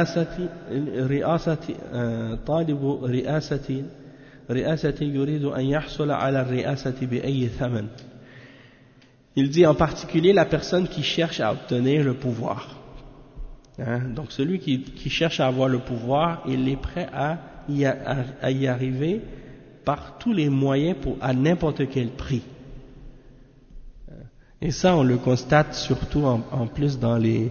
رئاسة يريد أن يحصل على الرئاسة بأي ثمن. Il dit en particulier la personne qui cherche à obtenir le pouvoir. Hein? Donc celui qui cherche à avoir le pouvoir, il est prêt à y arriver par tous les moyens à n'importe quel prix. Et ça, on le constate surtout en plus dans les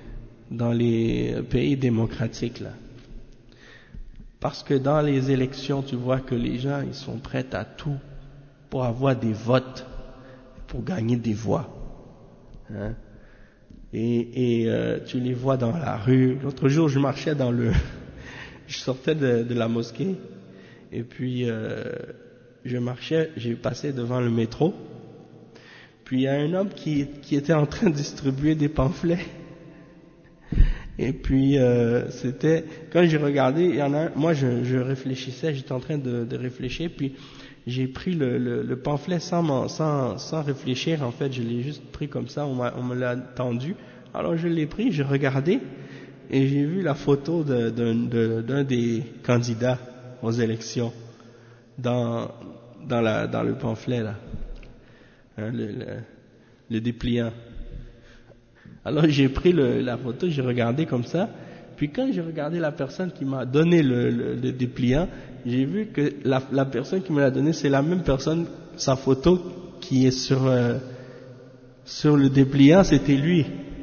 pays démocratiques là. Parce que dans les élections, tu vois que les gens, ils sont prêts à tout pour avoir des votes, pour gagner des voix. Hein? Et tu les vois dans la rue. L'autre jour, je marchais je sortais de la mosquée, et puis je marchais, j'ai passé devant le métro, puis il y a un homme qui était en train de distribuer des pamphlets. Et puis c'était, quand j'ai regardé, il y en a un, moi je réfléchissais, j'étais en train de réfléchir, puis j'ai pris le pamphlet sans réfléchir, en fait je l'ai juste pris comme ça, on me l'a tendu, alors je l'ai pris, j'ai regardé, et j'ai vu la photo d'un des candidats aux élections dans le pamphlet là, hein, le dépliant. Alors j'ai pris la photo, j'ai regardé comme ça, puis quand j'ai regardé la personne qui m'a donné le dépliant, j'ai vu que la personne qui me l'a donné, c'est la même personne, sa photo qui est sur le dépliant, c'était lui.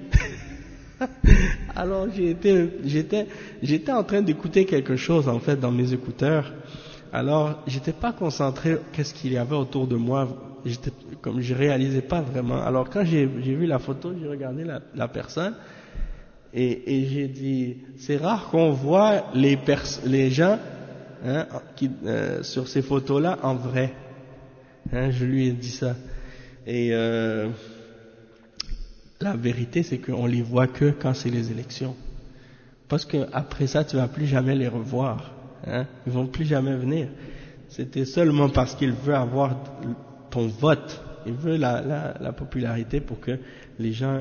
Alors j'étais en train d'écouter quelque chose en fait dans mes écouteurs, alors j'étais pas concentré qu'est-ce qu'il y avait autour de moi, comme je réalisais pas vraiment. Alors quand j'ai vu la photo, j'ai regardé la personne et j'ai dit c'est rare qu'on voit les gens, hein, sur ces photos là en vrai, hein, je lui ai dit ça, et la vérité c'est qu'on les voit que quand c'est les élections, parce que après ça tu vas plus jamais les revoir, hein, ils vont plus jamais venir. C'était seulement parce qu'il veut avoir ton vote, il veut la popularité pour que les gens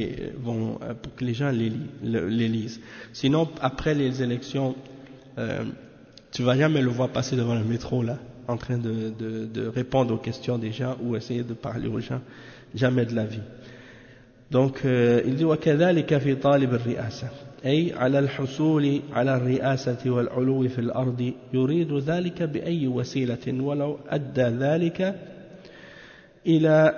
les lisent. Sinon après les élections, tu vas jamais le voir passer devant le métro là, en train de répondre aux questions des gens ou essayer de parler aux gens, jamais de la vie. Donc il dit وكذلك في طالب الرئاسة أي على الحصول على الرئاسة والعلو في الأرض يريد ذلك بأي وسيلة ولو أدى ذلك إلى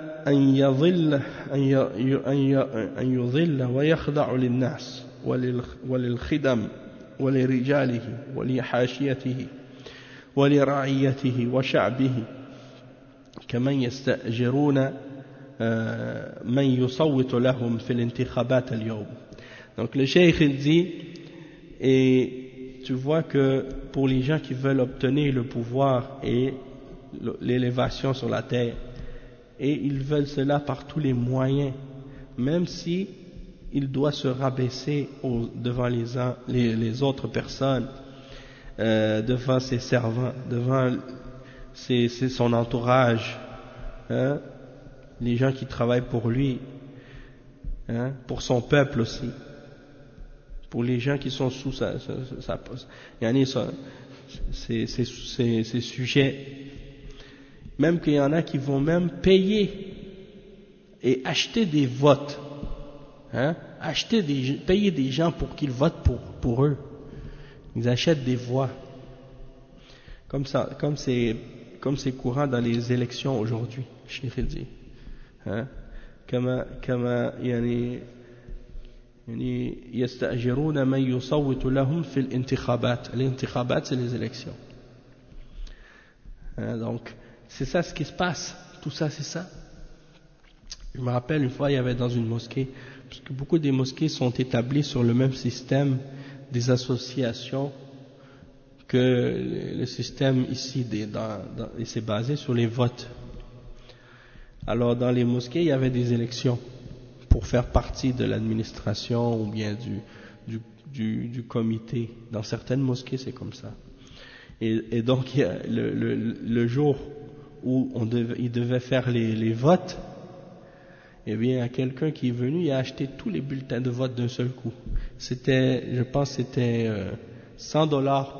أن يضل ويخضع للناس وللخدم ولرجاله ولحاشيته ولرعيته وشعبه كمن يستأجرون من يصوت لهم في الانتخابات اليوم. Donc le cheikh il dit, et tu vois que pour les gens qui veulent obtenir le pouvoir et l'élévation sur la terre, et ils veulent cela par tous les moyens, même si il doit se rabaisser devant les autres personnes, devant ses servants, devant son entourage, hein, les gens qui travaillent pour lui, hein, pour son peuple aussi, pour les gens qui sont sous sa poste, ses sujets. même qu'il y en a qui vont même payer et acheter des votes, payer des gens pour qu'ils votent pour eux. Ils achètent des voix, comme c'est courant dans les élections aujourd'hui, Cheikh dit. كما يعني يستأجرون من يصوت لهم في الانتخابات. الانتخابات, c'est les élections. Donc, c'est ça ce qui se passe. Tout ça, c'est ça. Je me rappelle une fois, il y avait dans une mosquée, parce que beaucoup des mosquées sont établies sur le même système des associations que le système ici, c'est basé sur les votes. Alors, dans les mosquées, il y avait des élections pour faire partie de l'administration ou bien du comité. Dans certaines mosquées, c'est comme ça. Et donc, le jour où il devait faire les votes, eh bien, il y a quelqu'un qui est venu, il a acheté tous les bulletins de vote d'un seul coup. Je pense, c'était $100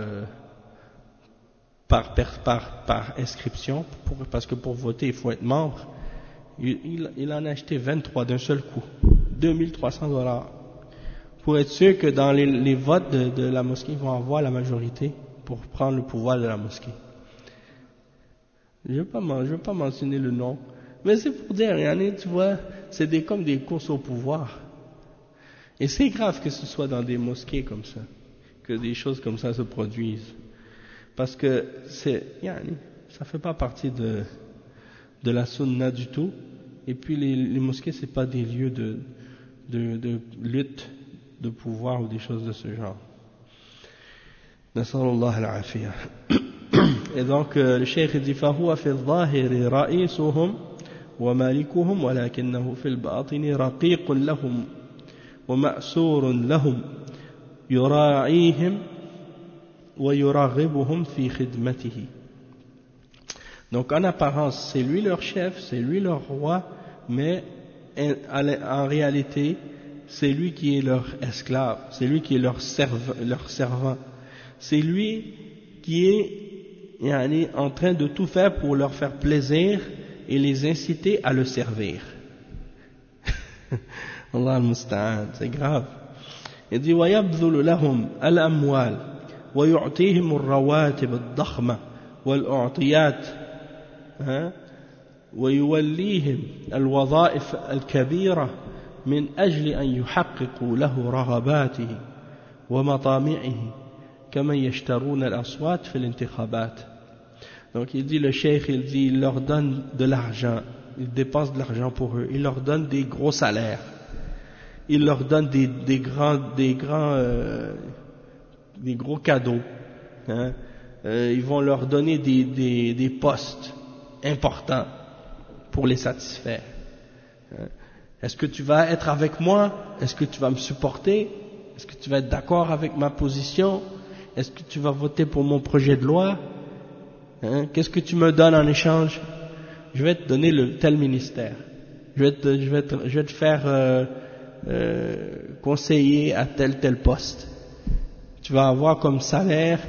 par inscription, parce que pour voter, il faut être membre. Il en a acheté 23 d'un seul coup, $2,300, pour être sûr que dans les votes de la mosquée, ils vont avoir la majorité pour prendre le pouvoir de la mosquée. Je ne veux pas mentionner le nom, mais c'est pour dire, tu vois, c'est comme des courses au pouvoir. Et c'est grave que ce soit dans des mosquées comme ça, que des choses comme ça se produisent. Parce que ça fait pas partie de la sunna du tout. Et puis les mosquées, c'est pas des lieux de lutte de pouvoir ou des choses de ce genre. Nasallallahu al-afiyah. Et donc le cheikh dit فهو في الظاهر رئيسهم ومالكهم ولكنه في الباطن رقيق لهم ومأسور لهم يراعيهم ويراغبهم في خدمته. Donc en apparence c'est lui leur chef, c'est lui leur roi, mais en réalité c'est lui qui est leur esclave, c'est lui qui est leur servant, c'est lui qui est en train de tout faire pour leur faire plaisir et les inciter à le servir. Allah al-Musta'an, c'est grave. Il dit وَيَبْذُلُ لَهُمْ الْأَمْوَالِ وَيُعْطِيهِمُ الرَّوَاتِبَ الضَّخْمَةَ وَالْأُعْطِيَاتِ ويوليهم الوظائف الكبيرة من أجل أن يحققوا له رغباته ومطامعه كما يشترون الأصوات في الانتخابات. Donc il dit, le cheikh, il leur donne de l'argent, il dépense de l'argent pour eux, il leur donne des gros salaires, il leur donne des gros cadeaux, ils vont leur donner des postes importants pour les satisfaire. Est-ce que tu vas être avec moi? Est-ce que tu vas me supporter? Est-ce que tu vas être d'accord avec ma position? Est-ce que tu vas voter pour mon projet de loi? Qu'est-ce que tu me donnes en échange? Je vais te donner tel ministère. Je vais te faire conseiller à tel poste. Tu vas avoir comme salaire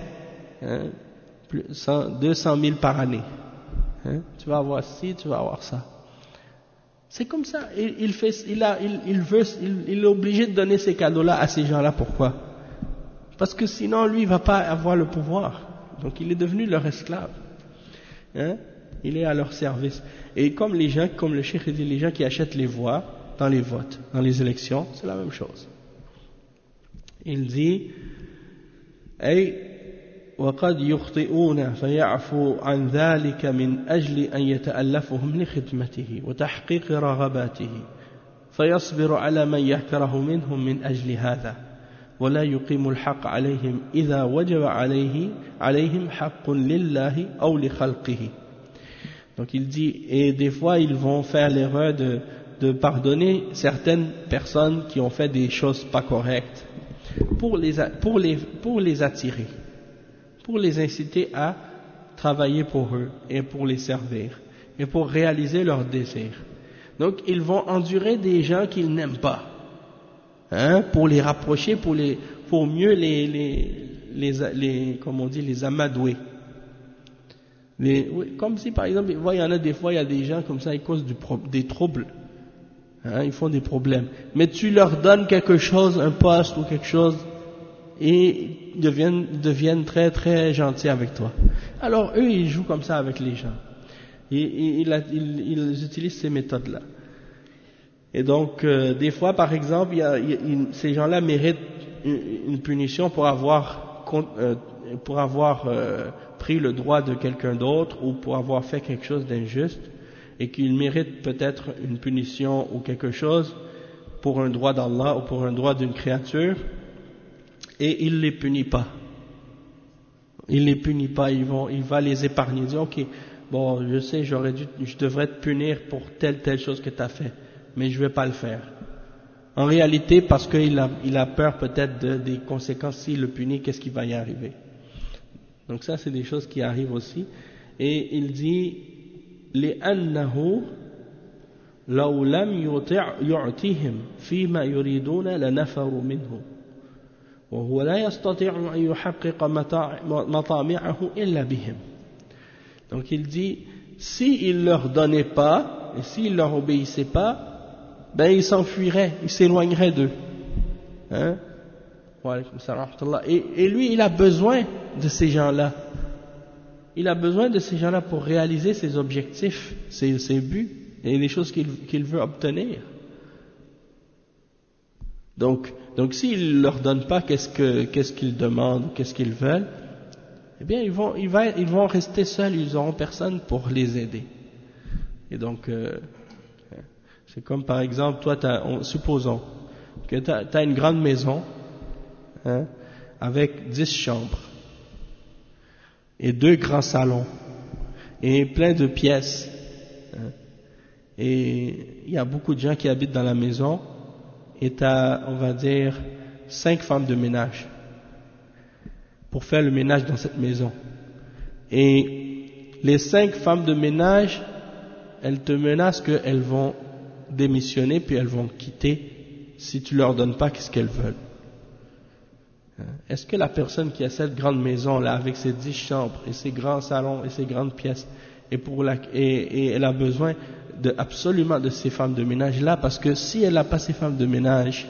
200 000 par année. Tu vas avoir ci, tu vas avoir ça. C'est comme ça. Il est obligé de donner ces cadeaux-là à ces gens-là. Pourquoi? Parce que sinon, lui, il va pas avoir le pouvoir. Donc, il est devenu leur esclave. Il est à leur service. Et comme le cheikh dit, les gens qui achètent les voix dans les votes, dans les élections, c'est la même chose. Il dit, وقد يخطئون فيعفو عن ذلك من أجل أن يتألفهم لخدمته وتحقيق رغباته فيصبر على من يكره منهم من أجل هذا ولا يقيم الحق عليهم إذا وجب عليهم حق لله أو لخلقه. Donc il dit, et des fois ils vont faire l'erreur de pardonner certaines personnes qui ont fait des choses pas correctes pour les attirer, pour les inciter à travailler pour eux et pour les servir et pour réaliser leurs désirs. Donc ils vont endurer des gens qu'ils n'aiment pas, pour les rapprocher, pour mieux les amadouer. Oui, comme si par exemple, il y en a des fois, il y a des gens comme ça, ils causent des troubles, hein, ils font des problèmes. Mais tu leur donnes quelque chose, un poste ou quelque chose, et ils deviennent très très gentils avec toi. Alors eux, ils jouent comme ça avec les gens. Ils utilisent ces méthodes-là. Et donc, des fois, par exemple, ces gens-là méritent une punition pour avoir pris le droit de quelqu'un d'autre ou pour avoir fait quelque chose d'injuste, et qu'ils méritent peut-être une punition ou quelque chose pour un droit d'Allah ou pour un droit d'une créature, et il les punit pas. Il les punit pas, il va les épargner. Il dit, ok, bon, je sais, je devrais te punir pour telle chose que tu as fait, mais je vais pas le faire. En réalité, parce qu'il a peur peut-être des conséquences, s'il le punit, qu'est-ce qui va y arriver. Donc ça, c'est des choses qui arrivent aussi. Et il dit, لأنه لو لم يعطيهم فيما يريدون لنفروا منه وهو لا يستطيع أن يحقق مطامعه إلا بهم. Donc il dit, s'il leur donnait pas et s'il leur obéissait pas, ben ils s'enfuiraient, ils s'éloigneraient d'eux. Hein? Et lui, il a besoin de ces gens-là. Il a besoin de ces gens-là pour réaliser ses objectifs, ses buts et les choses qu'il veut obtenir. Donc s'il ne leur donne pas qu'est-ce qu'ils demandent, qu'est-ce qu'ils veulent, eh bien ils vont rester seuls, ils n'auront personne pour les aider. Et donc c'est comme par exemple, toi, supposons que tu as une grande maison, hein, avec 10 chambres et 2 grands salons et plein de pièces, hein, et il y a beaucoup de gens qui habitent dans la maison, et tu as, on va dire, 5 femmes de ménage pour faire le ménage dans cette maison. Et les 5 femmes de ménage, elles te menacent qu'elles vont démissionner puis elles vont quitter si tu leur donnes pas ce qu'elles veulent. Est-ce que la personne qui a cette grande maison là avec ses 10 chambres et ses grands salons et ses grandes pièces et elle a besoin absolument de ces femmes de ménage là, parce que si elle n'a pas ces femmes de ménage,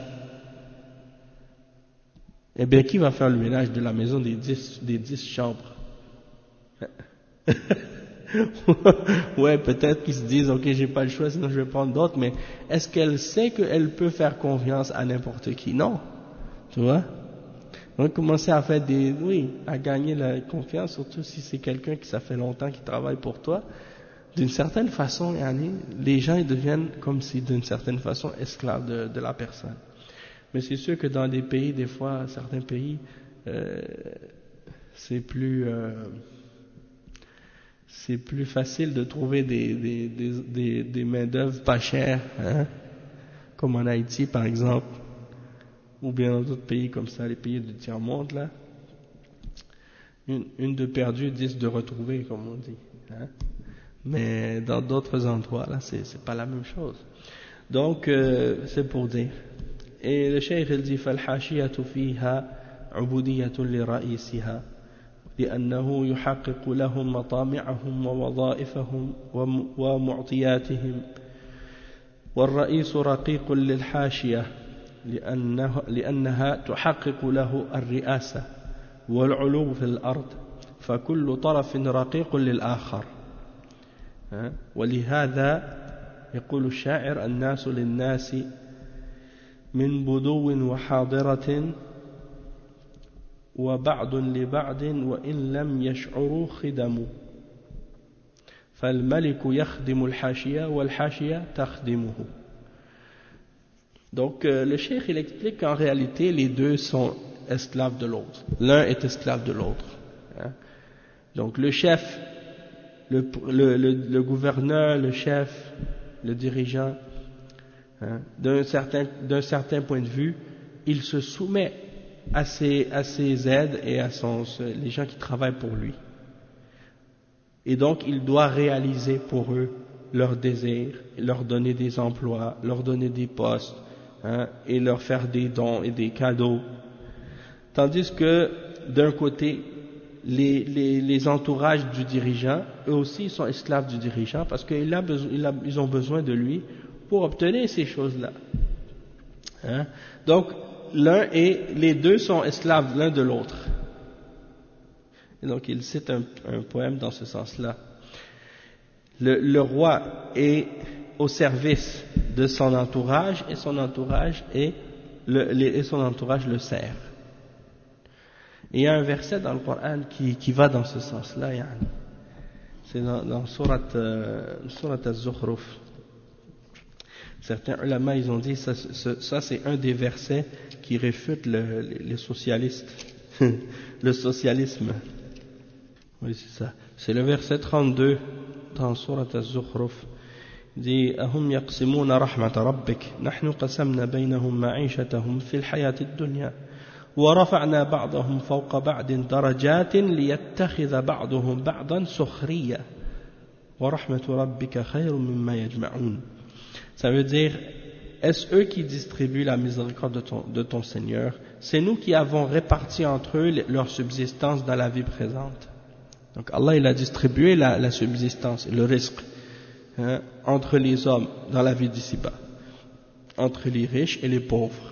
eh bien qui va faire le ménage de la maison des 10 chambres? Ouais, peut-être qu'ils se disent, ok, j'ai pas le choix, sinon je vais prendre d'autres, mais est-ce qu'elle sait qu'elle peut faire confiance à n'importe qui? Non. Tu vois? On va commencer à faire à gagner la confiance, surtout si c'est quelqu'un qui ça fait longtemps qu'il travaille pour toi. D'une certaine façon, les gens ils deviennent comme si d'une certaine façon esclaves de la personne. Mais c'est sûr que dans des pays, des fois, certains pays, c'est plus facile de trouver des main-d'œuvre pas chères, hein, comme en Haïti par exemple, ou bien dans d'autres pays comme ça, les pays du tiers-monde là. Une de perdue, 10 de retrouvée, comme on dit. Hein. Mais dans d'autres endroits là, c'est pas la même chose. Donc c'est pour dire. Et le cheikh il dit فالحاشية فيها عبودية لرئيسها لأنه يحقق لهم مطامعهم ووظائفهم ومعطياتهم والرئيس رقيق للحاشية لأنها تحقق له الرئاسة والعلو في الأرض فكل طرف رقيق للآخر ولهذا يقول الشاعر الناس للناس من بدو وحاضرة وبعض لبعض وإن لم يشعروا خدموا فالملك يخدم الحاشية والحاشية تخدمه. Donc le cheikh il explique qu'en réalité les deux sont esclaves de l'autre, l'un est esclave de l'autre, hein. Donc le chef, le gouverneur, le chef, le dirigeant, hein, d'un certain point de vue, il se soumet à ses aides et à les gens qui travaillent pour lui. Et donc il doit réaliser pour eux leurs désirs, leur donner des emplois, leur donner des postes, hein, et leur faire des dons et des cadeaux. Tandis que d'un côté, les entourages du dirigeant, eux aussi ils sont esclaves du dirigeant parce qu'ils ont besoin de lui pour obtenir ces choses-là. Hein? Donc, les deux sont esclaves l'un de l'autre. Et donc, il cite un poème dans ce sens-là. Le roi est au service de son entourage et son entourage le sert. Et il y a un verset dans le Coran qui va dans ce sens-là. C'est dans Surat Az-Zukhruf. Certains ulama, ils ont dit ça c'est un des versets qui réfute les socialistes, le socialisme. Oui, c'est ça. C'est le verset 32 dans Surat Az-Zukhruf. Il dit Ahum yaqsimuna rahmat rabbik nahnu qasamna baynahum ma'ishatahum fil hayati ad-dunya wa rafa'na ba'dahum fawqa ba'din darajatin liyattakhidha ba'duhum ba'dan sukhriya wa rahmatu rabbika khayrun mimma yajma'un. Ça veut dire, est-ce eux qui distribuent la miséricorde de ton Seigneur? C'est nous qui avons réparti entre eux leur subsistance dans la vie présente. Donc Allah il a distribué la subsistance et le risque entre les hommes dans la vie d'ici-bas, entre les riches et les pauvres,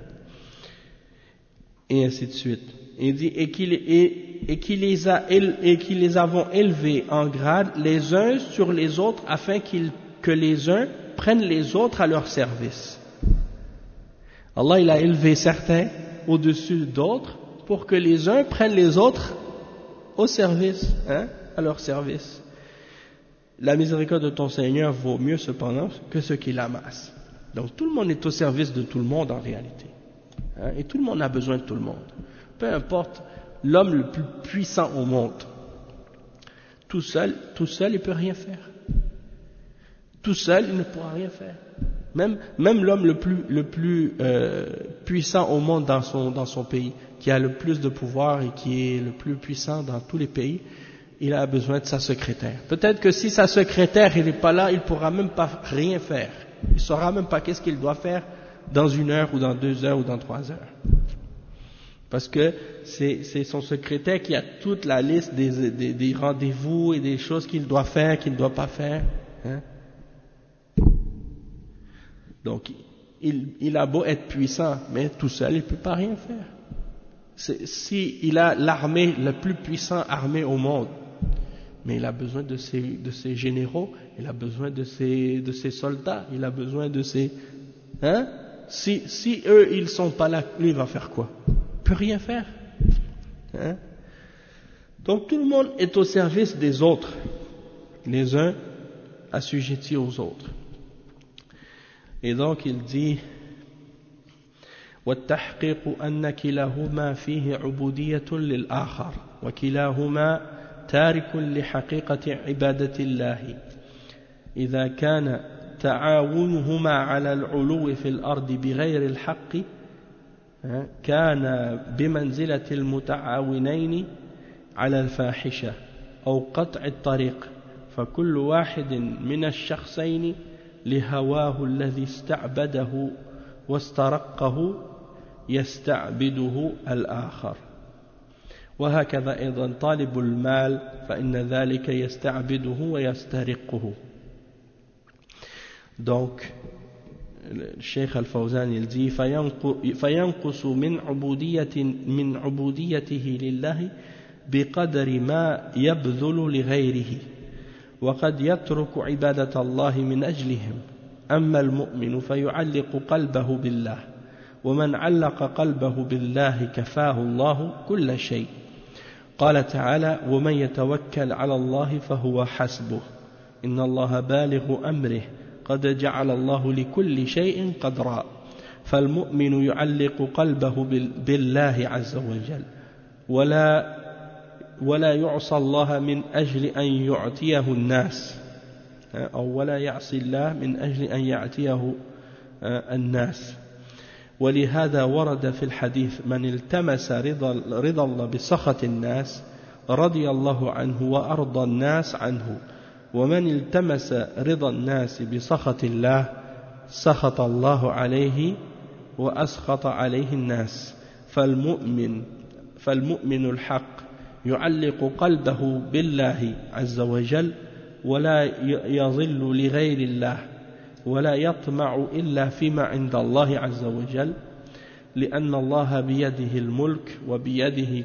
et ainsi de suite. Il dit et qui les avons élevés en grade les uns sur les autres afin que les uns prennent les autres à leur service. Allah il a élevé certains au-dessus d'autres pour que les uns prennent les autres au service, à leur service. La miséricorde de ton Seigneur vaut mieux cependant que ce qu'il amasse. Donc tout le monde est au service de tout le monde en réalité. Et tout le monde a besoin de tout le monde. Peu importe l'homme le plus puissant au monde. Tout seul il ne peut rien faire. Tout seul, il ne pourra rien faire. Même l'homme le plus puissant au monde dans son pays, qui a le plus de pouvoir et qui est le plus puissant dans tous les pays, il a besoin de sa secrétaire. Peut-être que si sa secrétaire il n'est pas là, il ne pourra même pas rien faire. Il ne saura même pas qu'est-ce qu'il doit faire dans 1 heure ou dans 2 heures ou dans 3 heures. Parce que c'est son secrétaire qui a toute la liste des rendez-vous et des choses qu'il doit faire, qu'il ne doit pas faire. Donc, il a beau être puissant, mais tout seul, il ne peut pas rien faire. Il a l'armée, la plus puissante armée au monde, mais il a besoin de ses généraux, il a besoin de ses soldats, il a besoin de ses... Si eux, ils ne sont pas là, lui, il va faire quoi? Il ne peut rien faire. Donc, tout le monde est au service des autres, les uns assujettis aux autres. Et donc il dit والتحقيق أن كلاهما فيه عبودية للآخر وكلاهما تارك لحقيقة عبادة الله إذا كان تعاونهما على العلو في الأرض بغير الحق كان بمنزلة المتعاونين على الفاحشة أو قطع الطريق فكل واحد من الشخصين لهواه الذي استعبده واسترقه يستعبده الآخر وهكذا أيضا طالب المال فإن ذلك يستعبده ويسترقه. Donc le Cheikh Al-Fawzan il dit فينقص من عبوديته لله بقدر ما يبذل لغيره وقد يترك عبادة الله من أجلهم أما المؤمن فيعلق قلبه بالله ومن علق قلبه بالله كفاه الله كل شيء قال تعالى ومن يتوكل على الله فهو حسبه إن الله بالغ أمره قد جعل الله لكل شيء قدرا فالمؤمن يعلق قلبه بالله عز وجل ولا يعصى الله من أجل أن يعطيه الناس أو ولا يعصي الله من أجل أن يعطيه الناس ولهذا ورد في الحديث من التمس رضا الله بسخط الناس رضي الله عنه وأرضى الناس عنه ومن التمس رضا الناس بسخط الله سخط الله عليه وأسخط عليه الناس فالمؤمن الحق يعلق قلبه بالله عز وجل ولا يظل لغير الله ولا يطمع إلا فيما عند الله عز وجل لأن الله بيده الملك وبيده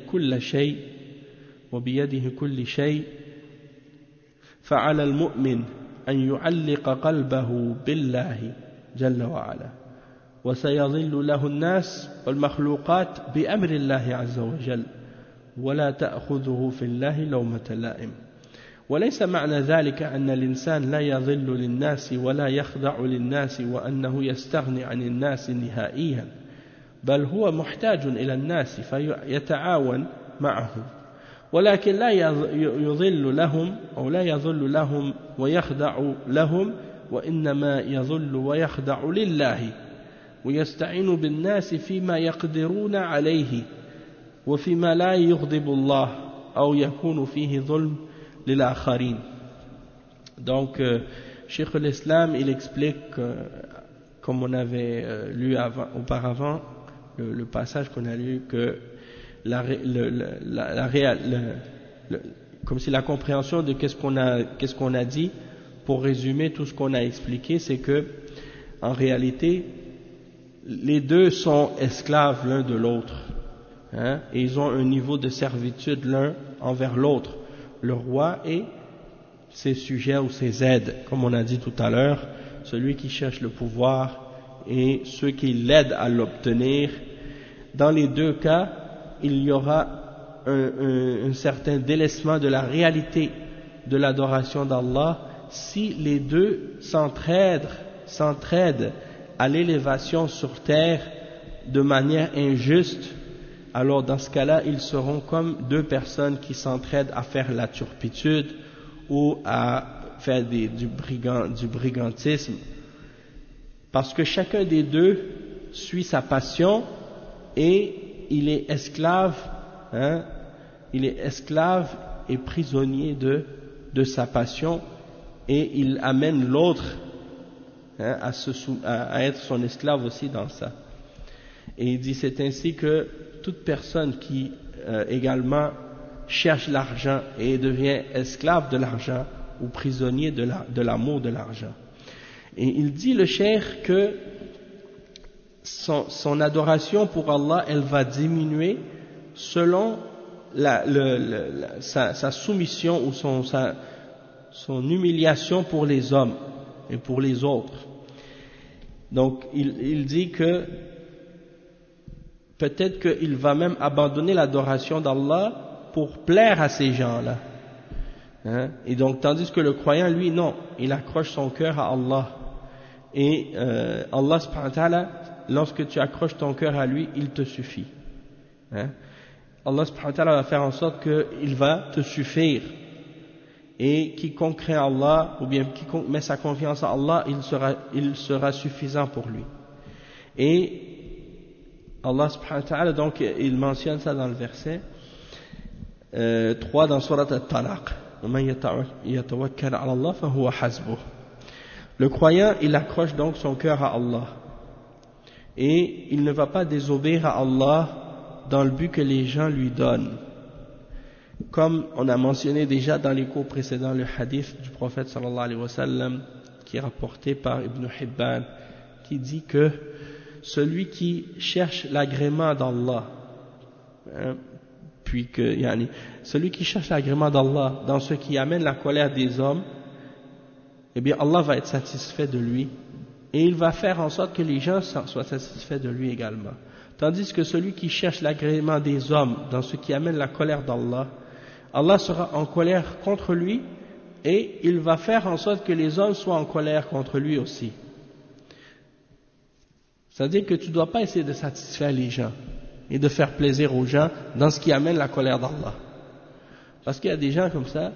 كل شيء فعلى المؤمن أن يعلق قلبه بالله جل وعلا وسيظل له الناس والمخلوقات بأمر الله عز وجل ولا تأخذه في الله لومة لائم وليس معنى ذلك أن الإنسان لا يظل للناس ولا يخضع للناس وأنه يستغني عن الناس نهائيا بل هو محتاج إلى الناس فيتعاون معهم ولكن لا يظل لهم أو لا يظل لهم ويخضع لهم وإنما يظل ويخضع لله ويستعين بالناس فيما يقدرون عليه وفيما لا يغضب الله أو يكون فيه ظلم للآخرين. Donc Cheikh l'Islam il explique comme on avait lu auparavant le passage qu'on a lu que comme si la compréhension de qu'est-ce qu'on a dit pour résumer tout ce qu'on a expliqué c'est que en réalité les deux sont esclaves l'un de l'autre hein, et ils ont un niveau de servitude l'un envers l'autre, le roi et ses sujets ou ses aides, comme on a dit tout à l'heure, celui qui cherche le pouvoir et ceux qui l'aident à l'obtenir. Dans les deux cas, il y aura un certain délaissement de la réalité de l'adoration d'Allah si les deux s'entraident à l'élévation sur terre de manière injuste. Alors dans ce cas-là, ils seront comme deux personnes qui s'entraident à faire la turpitude ou à faire du brigantisme. Parce que chacun des deux suit sa passion et il est esclave, hein, il est esclave et prisonnier de sa passion et il amène l'autre hein, à être son esclave aussi dans ça. Et il dit c'est ainsi que toute personne qui également cherche l'argent et devient esclave de l'argent ou prisonnier de l'amour de l'argent. Et il dit le cheikh que son adoration pour Allah elle va diminuer selon sa soumission ou son humiliation pour les hommes et pour les autres. Donc il dit que peut-être qu'il va même abandonner l'adoration d'Allah pour plaire à ces gens-là. Hein? Et donc, tandis que le croyant, lui, non, il accroche son cœur à Allah. Et Allah subhanahu wa ta'ala, lorsque tu accroches ton cœur à lui, il te suffit. Hein? Allah subhanahu wa ta'ala va faire en sorte qu'il va te suffire. Et quiconque craint Allah, ou bien quiconque met sa confiance en Allah, il sera suffisant pour lui. Et Allah subhanahu wa ta'ala, donc, il mentionne ça dans le verset 3 dans Surat At-Talaq. Le croyant, il accroche donc son cœur à Allah. Et il ne va pas désobéir à Allah dans le but que les gens lui donnent. Comme on a mentionné déjà dans les cours précédents, le hadith du prophète sallallahu alayhi wa sallam, qui est rapporté par Ibn Hibban, qui dit que celui qui cherche l'agrément d'Allah, hein, puis que celui qui cherche l'agrément d'Allah dans ce qui amène la colère des hommes, eh bien Allah va être satisfait de lui et il va faire en sorte que les gens soient satisfaits de lui également. Tandis que celui qui cherche l'agrément des hommes dans ce qui amène la colère d'Allah, Allah sera en colère contre lui et il va faire en sorte que les hommes soient en colère contre lui aussi. C'est-à-dire que tu ne dois pas essayer de satisfaire les gens et de faire plaisir aux gens dans ce qui amène la colère d'Allah. Parce qu'il y a des gens comme ça,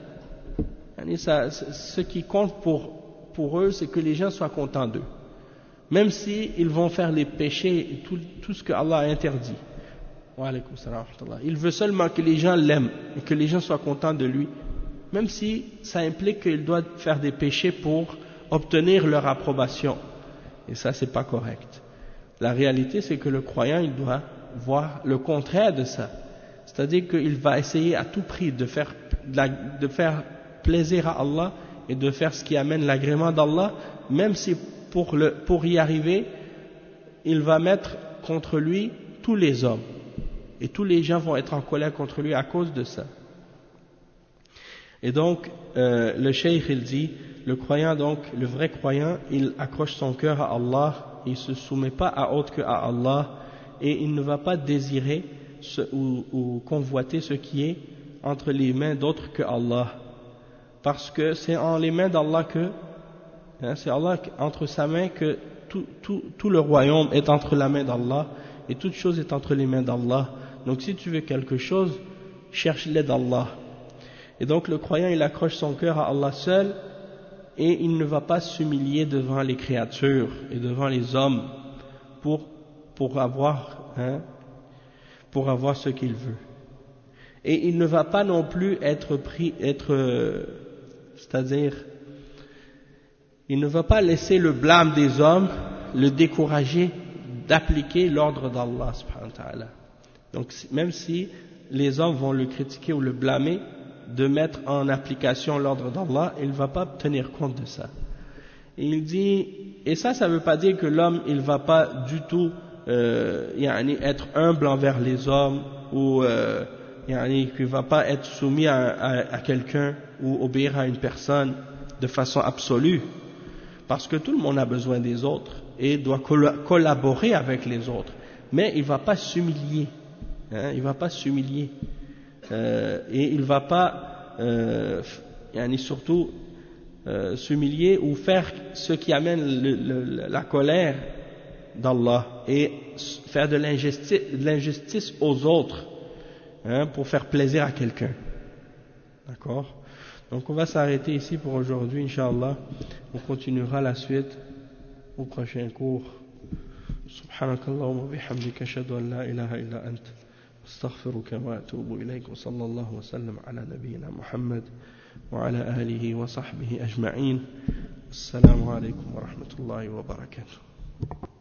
ce qui compte pour eux, c'est que les gens soient contents d'eux. Même si ils vont faire les péchés et tout ce que Allah a interdit. Wa alaykoum salam wa rahmatullah. Il veut seulement que les gens l'aiment et que les gens soient contents de lui. Même si ça implique qu'il doit faire des péchés pour obtenir leur approbation. Et ça, c'est pas correct. La réalité, c'est que le croyant, il doit voir le contraire de ça. c'est-à-dire qu'il va essayer à tout prix de faire plaisir à Allah et de faire ce qui amène l'agrément d'Allah, même si pour y arriver, il va mettre contre lui tous les hommes. Et tous les gens vont être en colère contre lui à cause de ça. Et donc, le cheikh, il dit, le croyant donc, le vrai croyant, il accroche son cœur à Allah, il ne se soumet pas à autre que à Allah, et il ne va pas désirer ou convoiter ce qui est entre les mains d'autres que Allah. Parce que c'est en les mains d'Allah que, c'est Allah entre sa main que tout le royaume est entre la main d'Allah, et toute chose est entre les mains d'Allah. Donc si tu veux quelque chose, cherche l'aide d'Allah. Et donc le croyant, il accroche son cœur à Allah seul, et il ne va pas s'humilier devant les créatures et devant les hommes pour avoir ce qu'il veut. Et il ne va pas non plus c'est-à-dire, il ne va pas laisser le blâme des hommes le décourager d'appliquer l'ordre d'Allah subhanahu wa ta'ala. Donc même si les hommes vont le critiquer ou le blâmer de mettre en application l'ordre d'Allah, il ne va pas tenir compte de ça. Et il dit, et ça ne veut pas dire que l'homme il ne va pas du tout être humble envers les hommes, ou qu'il ne va pas être soumis à quelqu'un ou obéir à une personne de façon absolue, parce que tout le monde a besoin des autres et doit collaborer avec les autres, mais il ne va pas s'humilier, il ne va pas s'humilier, et il ne va pas surtout s'humilier ou faire ce qui amène la colère d'Allah et faire de l'injustice aux autres, pour faire plaisir à quelqu'un. D'accord? Donc on va s'arrêter ici pour aujourd'hui, Inch'Allah. On continuera la suite au prochain cours. Subhanakallahumma wa bihamdika ashhadu an la ilaha illa ant astaghfiruka wa atubu ilayk wa sallallahu wa sallam ala nabiyyina Muhammad wa ala alihi wa sahbihi ajma'in. Assalamu alaykum wa rahmatullahi wa barakatuh.